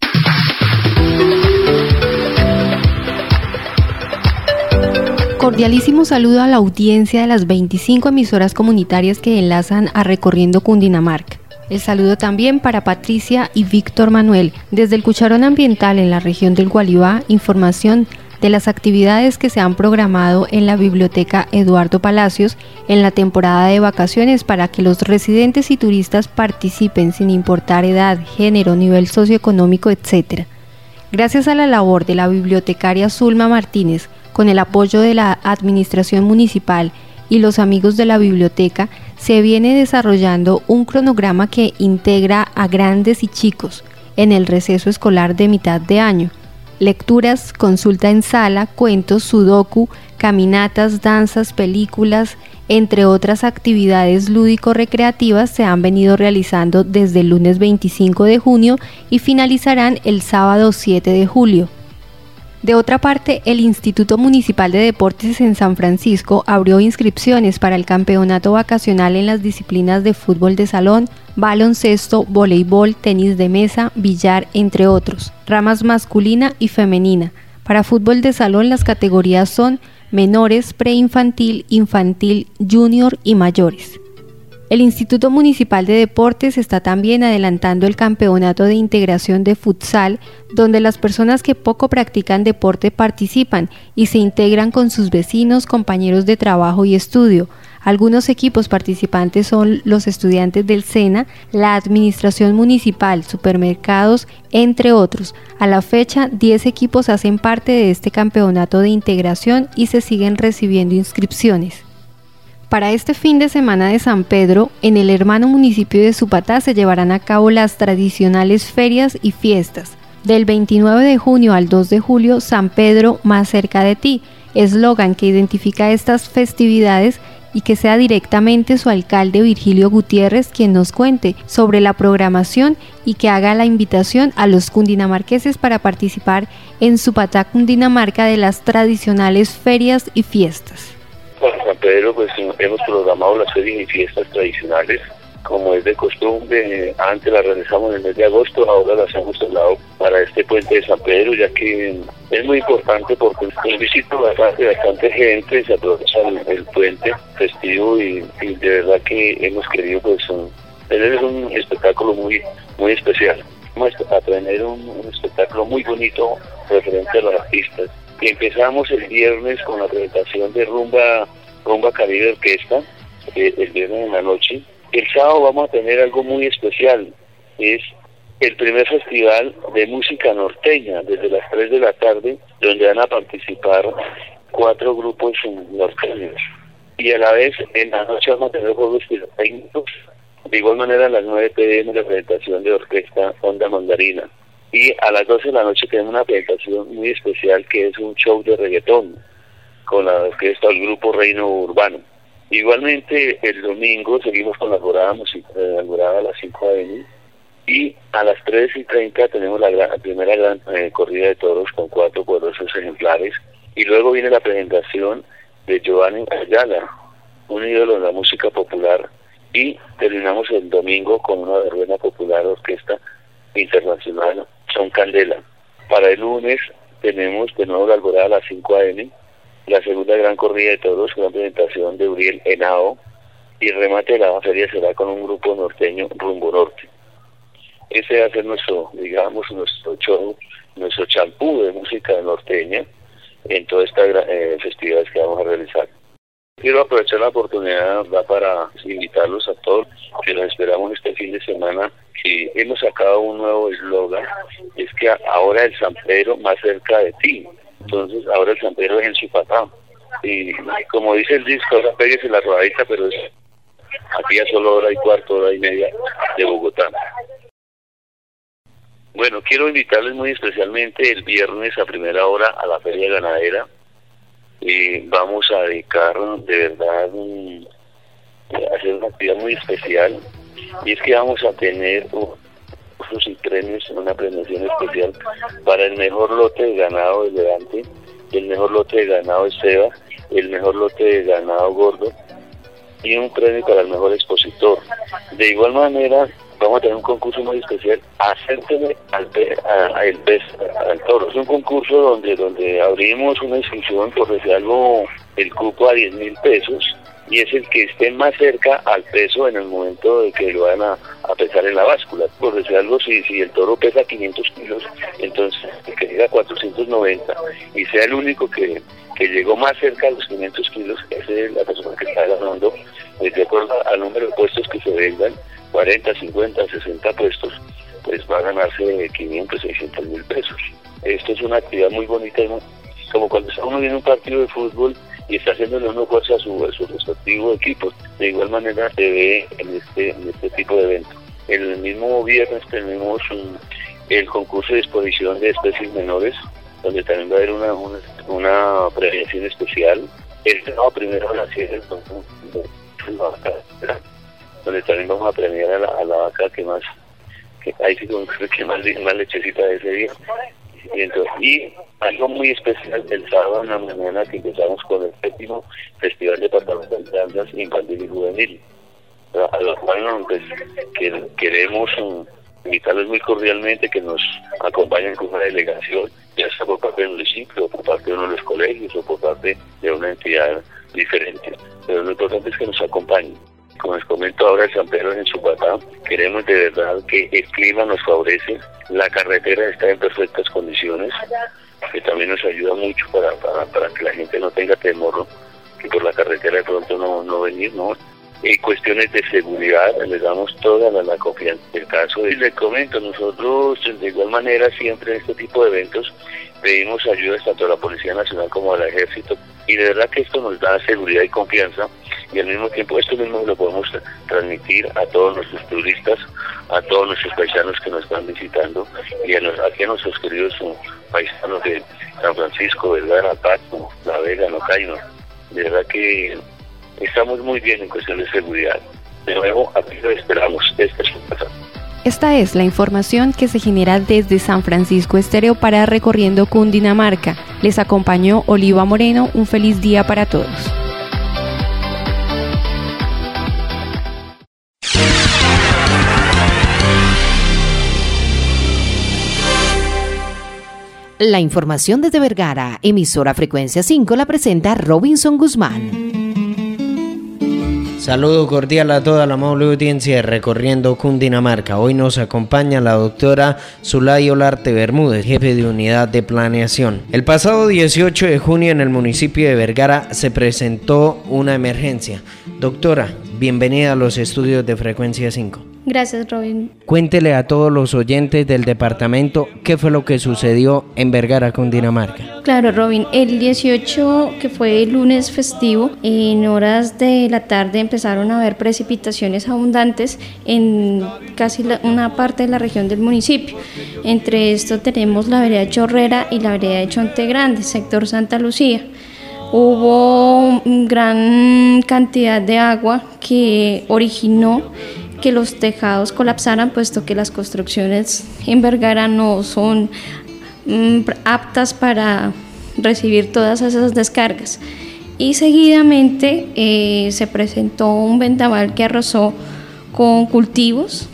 Cordialísimo saludo a la audiencia de las veinticinco emisoras comunitarias que enlazan a Recorriendo Cundinamarca. El saludo también para Patricia y Víctor Manuel. Desde el Cucharón Ambiental en la región del Gualibá, información de las actividades que se han programado en la Biblioteca Eduardo Palacios en la temporada de vacaciones para que los residentes y turistas participen sin importar edad, género, nivel socioeconómico, etcétera. Gracias a la labor de la bibliotecaria Zulma Martínez, con el apoyo de la Administración Municipal y los amigos de la biblioteca, se viene desarrollando un cronograma que integra a grandes y chicos en el receso escolar de mitad de año. Lecturas, consulta en sala, cuentos, sudoku, caminatas, danzas, películas, entre otras actividades lúdico-recreativas se han venido realizando desde el lunes veinticinco de junio y finalizarán el sábado siete de julio. De otra parte, el Instituto Municipal de Deportes en San Francisco abrió inscripciones para el campeonato vacacional en las disciplinas de fútbol de salón, baloncesto, voleibol, tenis de mesa, billar, entre otros, ramas masculina y femenina. Para fútbol de salón las categorías son menores, preinfantil, infantil, junior y mayores. El Instituto Municipal de Deportes está también adelantando el campeonato de integración de futsal, donde las personas que poco practican deporte participan y se integran con sus vecinos, compañeros de trabajo y estudio. Algunos equipos participantes son los estudiantes del SENA, la Administración Municipal, supermercados, entre otros. A la fecha, diez equipos hacen parte de este campeonato de integración y se siguen recibiendo inscripciones. Para este fin de semana de San Pedro, en el hermano municipio de Zupatá se llevarán a cabo las tradicionales ferias y fiestas. Del veintinueve de junio al dos de julio, San Pedro más cerca de ti, eslogan que identifica estas festividades y que sea directamente su alcalde Virgilio Gutiérrez quien nos cuente sobre la programación y que haga la invitación a los cundinamarqueses para participar en Zupatá, Cundinamarca, de las tradicionales ferias y fiestas. Para San Pedro pues hemos programado las ferias y fiestas tradicionales, como es de costumbre. Antes las realizamos en el mes de agosto, ahora las hemos hablado para este puente de San Pedro, ya que es muy importante porque es visita bastante, bastante gente, se aprovecha el, el puente festivo y, y de verdad que hemos querido pues un, tener un espectáculo muy, muy especial. Vamos a tener un, un espectáculo muy bonito referente a los artistas. Empezamos el viernes con la presentación de Rumba, Rumba Caribe Orquesta, eh, el viernes en la noche. El sábado vamos a tener algo muy especial, es el primer festival de música norteña, desde las tres de la tarde, donde van a participar cuatro grupos norteños. Y a la vez, en la noche vamos a tener juegos pirotécnicos. De igual manera, a las nueve p m la presentación de orquesta Onda Mandarina. Y a las doce de la noche tenemos una presentación muy especial que es un show de reggaetón con la orquesta del grupo Reino Urbano. Igualmente, el domingo seguimos con la alborada musical, la alborada a las cinco de la tarde. Y a las tres y treinta tenemos la, gran, la primera gran eh, corrida de toros con cuatro poderosos ejemplares. Y luego viene la presentación de Giovanni Ayala, un ídolo de la música popular. Y terminamos el domingo con una verbena popular orquesta internacional, Son Candela. Para el lunes tenemos de nuevo la alborada a las cinco de la tarde, la segunda gran corrida de toros con la presentación de Uriel Henao. Y el remate de la feria será con un grupo norteño, Rumbo Norte. Ese va a ser nuestro, digamos, nuestro show, nuestro champú de música norteña en todas estas eh, festividades que vamos a realizar. Quiero aprovechar la oportunidad ¿verdad? para invitarlos a todos, que los esperamos este fin de semana, que hemos sacado un nuevo eslogan, es que ahora el Samplero más cerca de ti. Entonces, ahora el Samplero es en Chipatá. Y como dice el disco, ahora péguese la rodadita, pero es aquí a solo hora y cuarto, hora y media de Bogotá. Bueno, quiero invitarles muy especialmente el viernes a primera hora a la Feria Ganadera. Eh, vamos a dedicar de verdad un, a hacer una actividad muy especial, y es que vamos a tener unos y premios, una premiación especial para el mejor lote de ganado de Levante, el mejor lote de ganado de Ceba, el mejor lote de ganado gordo y un premio para el mejor expositor. De igual manera vamos a tener un concurso muy especial, Acérqueme al pe, a, a el pez, al toro. Es un concurso donde donde abrimos una inscripción, por decir algo, el cupo a diez mil pesos, y es el que esté más cerca al peso en el momento de que lo van a, a pesar en la báscula. Por decir algo, si, si el toro pesa quinientos kilos, entonces el que llega a cuatrocientos noventa y sea el único que, que llegó más cerca a los quinientos kilos, esa es la persona que está ganando, de acuerdo al número de puestos que se vendan, cuarenta, cincuenta, sesenta puestos, pues va a ganarse quinientos, seiscientos mil pesos. Esto es una actividad muy bonita, ¿no? Como cuando uno viene a un partido de fútbol y está haciéndole una fuerza a su, a su respectivo equipo. De igual manera se ve en este, en este tipo de eventos. El mismo viernes tenemos un, el concurso de exposición de especies menores, donde también va a haber una, una, una premiación especial. El sábado primero a las siete, donde también vamos a premiar a la, a la vaca que más, que ahí sí que más, más lechecita de ese día. Y, entonces, y algo muy especial el sábado en la mañana, que empezamos con el séptimo Festival Departamental de Danzas Infantil y Juvenil, a lo cual pues, que, queremos um, invitarles muy cordialmente que nos acompañen con una delegación, ya sea por parte del municipio, o por parte de uno de los colegios, o por parte de una entidad diferente. Pero lo importante es que nos acompañen. Como les comento ahora, el San Pedro es en Chupatá. Queremos de verdad que el clima nos favorece, la carretera está en perfectas condiciones, que también nos ayuda mucho para, para, para que la gente no tenga temor, ¿no? Que por la carretera de pronto no, no venir, ¿no? Y cuestiones de seguridad, les damos toda la, la confianza del caso. Y les comento, nosotros de igual manera siempre en este tipo de eventos pedimos ayudas tanto a la Policía Nacional como al Ejército, y de verdad que esto nos da seguridad y confianza, y al mismo tiempo esto mismo lo podemos transmitir a todos nuestros turistas, a todos nuestros paisanos que nos están visitando, y a, los, aquí a nuestros queridos paisanos de San Francisco, Vergara, Pasto, La Vega, Nocaino. De verdad que estamos muy bien en cuestión de seguridad. De nuevo, aquí lo esperamos. Esta es su casa. Esta es la información que se genera desde San Francisco Estéreo para Recorriendo Cundinamarca. Les acompañó Oliva Moreno. Un feliz día para todos. La información desde Vergara, emisora Frecuencia cinco, la presenta Robinson Guzmán. Saludo cordial a toda la amable audiencia de Recorriendo Cundinamarca. Hoy nos acompaña la doctora Zulay Olarte Bermúdez, jefe de unidad de planeación. El pasado dieciocho de junio en el municipio de Vergara se presentó una emergencia. Doctora, bienvenida a los estudios de Frecuencia cinco. Gracias, Robin. Cuéntele a todos los oyentes del departamento qué fue lo que sucedió en Vergara, Cundinamarca. Claro, Robin, el dieciocho, que fue el lunes festivo, en horas de la tarde empezaron a haber precipitaciones abundantes en casi la, una parte de la región del municipio. Entre esto tenemos la vereda Chorrera y la vereda de Chonte Grande, sector Santa Lucía. Hubo gran cantidad de agua que originó que los tejados colapsaran, puesto que las construcciones en Vergara no son mm, aptas para recibir todas esas descargas. Y seguidamente eh, se presentó un vendaval que arrasó con cultivos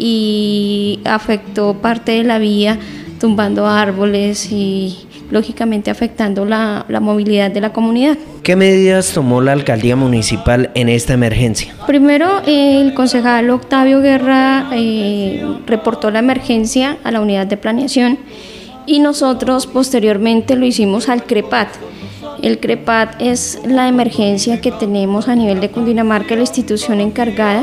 y afectó parte de la vía, tumbando árboles y lógicamente afectando la, la movilidad de la comunidad. ¿Qué medidas tomó la alcaldía municipal en esta emergencia? Primero, el concejal Octavio Guerra eh, reportó la emergencia a la unidad de planeación y nosotros posteriormente lo hicimos al CREPAT. El CREPAT es la emergencia que tenemos a nivel de Cundinamarca, la institución encargada,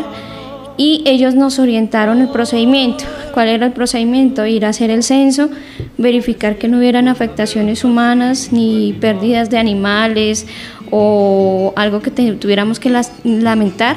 y ellos nos orientaron el procedimiento. ¿Cuál era el procedimiento? Ir a hacer el censo, verificar que no hubieran afectaciones humanas ni pérdidas de animales o algo que te, tuviéramos que las, lamentar,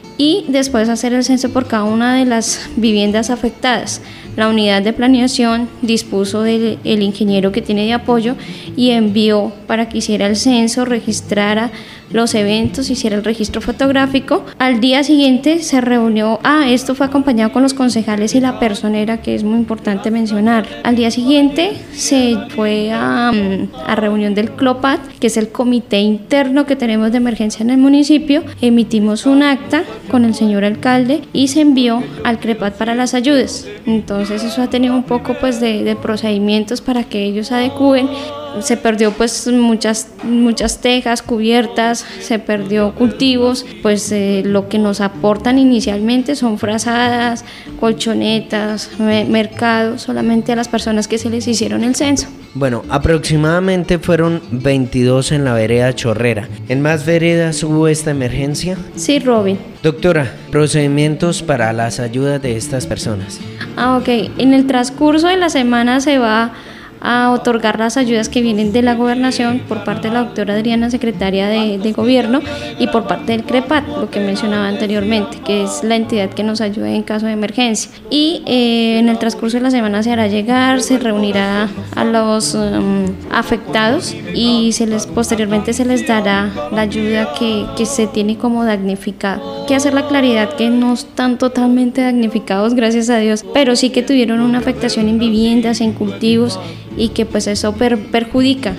y después hacer el censo por cada una de las viviendas afectadas. La unidad de planeación dispuso del el ingeniero que tiene de apoyo y envió para que hiciera el censo, registrara los eventos, hiciera el registro fotográfico. Al día siguiente se reunió, ah, esto fue acompañado con los concejales y la personera, que es muy importante mencionar. Al día siguiente se fue a, a reunión del CLOPAT, que es el comité interno que tenemos de emergencia en el municipio. Emitimos un acta con el señor alcalde y se envió al CREPAT para las ayudas. Entonces eso ha tenido un poco pues de, de procedimientos para que ellos adecúen. Se perdió pues muchas, muchas tejas, cubiertas, se perdió cultivos, pues eh, lo que nos aportan inicialmente son frazadas, colchonetas, me- mercados, solamente a las personas que se les hicieron el censo. Bueno, aproximadamente fueron veintidós en la vereda Chorrera. ¿En más veredas hubo esta emergencia? Sí, Robin. Doctora, procedimientos para las ayudas de estas personas. Ah, ok. En el transcurso de la semana se va a otorgar las ayudas que vienen de la gobernación por parte de la doctora Adriana, secretaria de, de gobierno, y por parte del CREPAT, lo que mencionaba anteriormente, que es la entidad que nos ayuda en caso de emergencia. Y eh, en el transcurso de la semana se hará llegar, se reunirá a los um, afectados y se les posteriormente se les dará la ayuda que, que se tiene como damnificado. Hay que hacer la claridad que no están totalmente damnificados, gracias a Dios, pero sí que tuvieron una afectación en viviendas, en cultivos, y que pues eso per, perjudica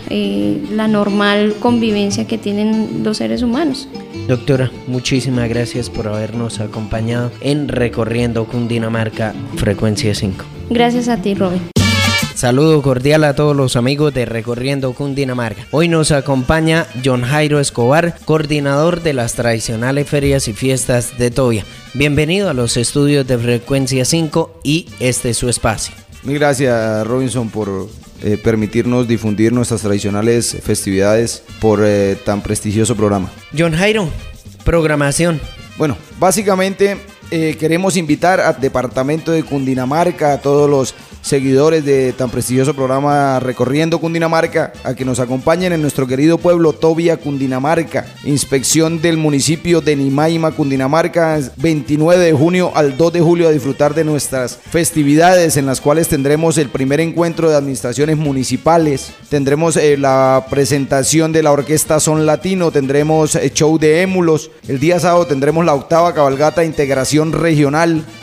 eh, la normal convivencia que tienen los seres humanos. Doctora, muchísimas gracias por habernos acompañado en Recorriendo Cundinamarca, Frecuencia cinco. Gracias a ti, Robin. Saludo cordial a todos los amigos de Recorriendo Cundinamarca. Hoy nos acompaña John Jairo Escobar, coordinador de las tradicionales ferias y fiestas de Tobia. Bienvenido a los estudios de Frecuencia cinco y este es su espacio. Mil gracias, Robinson, por eh, permitirnos difundir nuestras tradicionales festividades por eh, tan prestigioso programa. John Jairo, programación. Bueno, básicamente eh, queremos invitar al departamento de Cundinamarca, a todos los seguidores de tan prestigioso programa Recorriendo Cundinamarca, a que nos acompañen en nuestro querido pueblo Tobia, Cundinamarca. Inspección del municipio de Nimaima, Cundinamarca, veintinueve de junio al dos de julio, a disfrutar de nuestras festividades, en las cuales tendremos el primer encuentro de administraciones municipales, tendremos eh, la presentación de la orquesta Son Latino, tendremos eh, show de émulos, el día sábado tendremos la octava cabalgata de integración regional,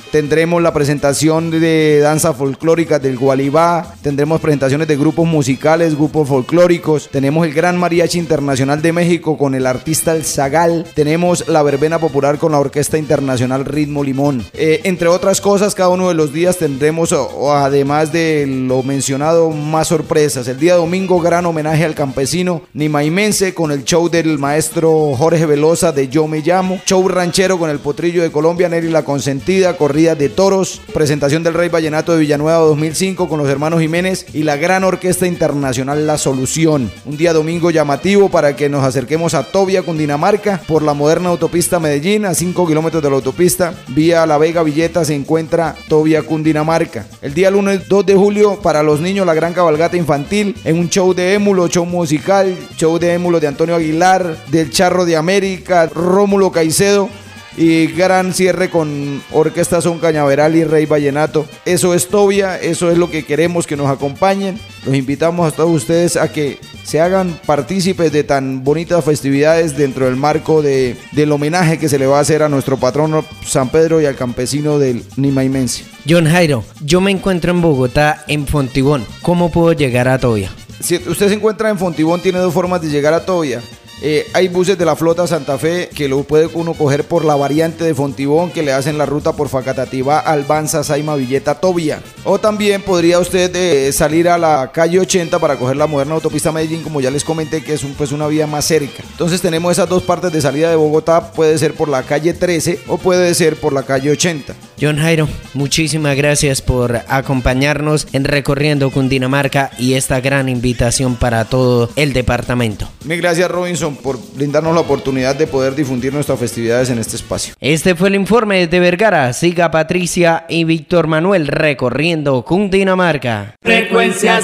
tendremos la presentación de danza folclórica del Gualibá, tendremos presentaciones de grupos musicales, grupos folclóricos, tenemos el Gran Mariachi Internacional de México con el artista El Zagal, tenemos la verbena popular con la Orquesta Internacional Ritmo Limón. Eh, entre otras cosas, cada uno de los días tendremos, o, o además de lo mencionado, más sorpresas. El día domingo, gran homenaje al campesino nimaimense con el show del maestro Jorge Velosa de Yo Me Llamo, show ranchero con el Potrillo de Colombia, Nelly La Consentida, corrida de toros, presentación del Rey Vallenato de Villanueva dos mil cinco con los hermanos Jiménez y la gran Orquesta Internacional La Solución. Un día domingo llamativo para que nos acerquemos a Tobia, Cundinamarca, por la moderna autopista Medellín, a cinco kilómetros de la autopista, vía La Vega Villeta se encuentra Tobia, Cundinamarca. El día lunes dos de julio, para los niños, la gran cabalgata infantil en un show de émulo, show musical, show de émulo de Antonio Aguilar, del Charro de América, Rómulo Caicedo, y gran cierre con Orquesta Son Cañaveral y Rey Vallenato. Eso es Tobia, eso es lo que queremos que nos acompañen. Los invitamos a todos ustedes a que se hagan partícipes de tan bonitas festividades dentro del marco de, del homenaje que se le va a hacer a nuestro patrono San Pedro y al campesino del Nimaimense. John Jairo, yo me encuentro en Bogotá, en Fontibón. ¿Cómo puedo llegar a Tobia? Si usted se encuentra en Fontibón, tiene dos formas de llegar a Tobia. Eh, hay buses de la flota Santa Fe que lo puede uno coger por la variante de Fontibón, que le hacen la ruta por Facatativá, Albanza, Saima, Villeta, Tobia. O también podría usted eh, salir a la calle ochenta para coger la moderna autopista Medellín, como ya les comenté, que es un, pues una vía más cerca. Entonces tenemos esas dos partes de salida de Bogotá, puede ser por la calle trece o puede ser por la calle ochenta. John Jairo, muchísimas gracias por acompañarnos en Recorriendo Cundinamarca y esta gran invitación para todo el departamento. Mil gracias, Robinson, por brindarnos la oportunidad de poder difundir nuestras festividades en este espacio. Este fue el informe de Vergara. Siga Patricia y Víctor Manuel recorriendo Cundinamarca. Frecuencia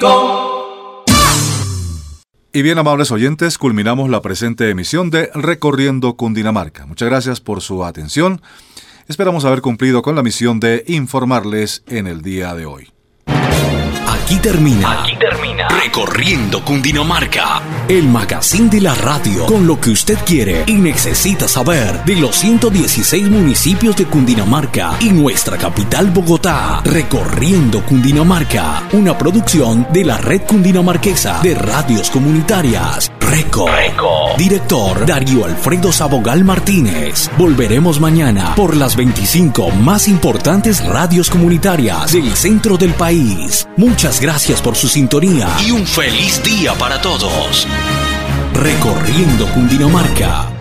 cinco. Y bien, amables oyentes, culminamos la presente emisión de Recorriendo Cundinamarca. Muchas gracias por su atención. Esperamos haber cumplido con la misión de informarles en el día de hoy. Aquí termina, Aquí termina Recorriendo Cundinamarca, el magazine de la radio con lo que usted quiere y necesita saber de los ciento dieciséis municipios de Cundinamarca y nuestra capital Bogotá. Recorriendo Cundinamarca, una producción de la Red Cundinamarquesa de Radios Comunitarias. Reco. Reco. Director Darío Alfredo Sabogal Martínez. Volveremos mañana por las veinticinco más importantes radios comunitarias del centro del país. Muchas gracias por su sintonía y un feliz día para todos. Recorriendo Cundinamarca.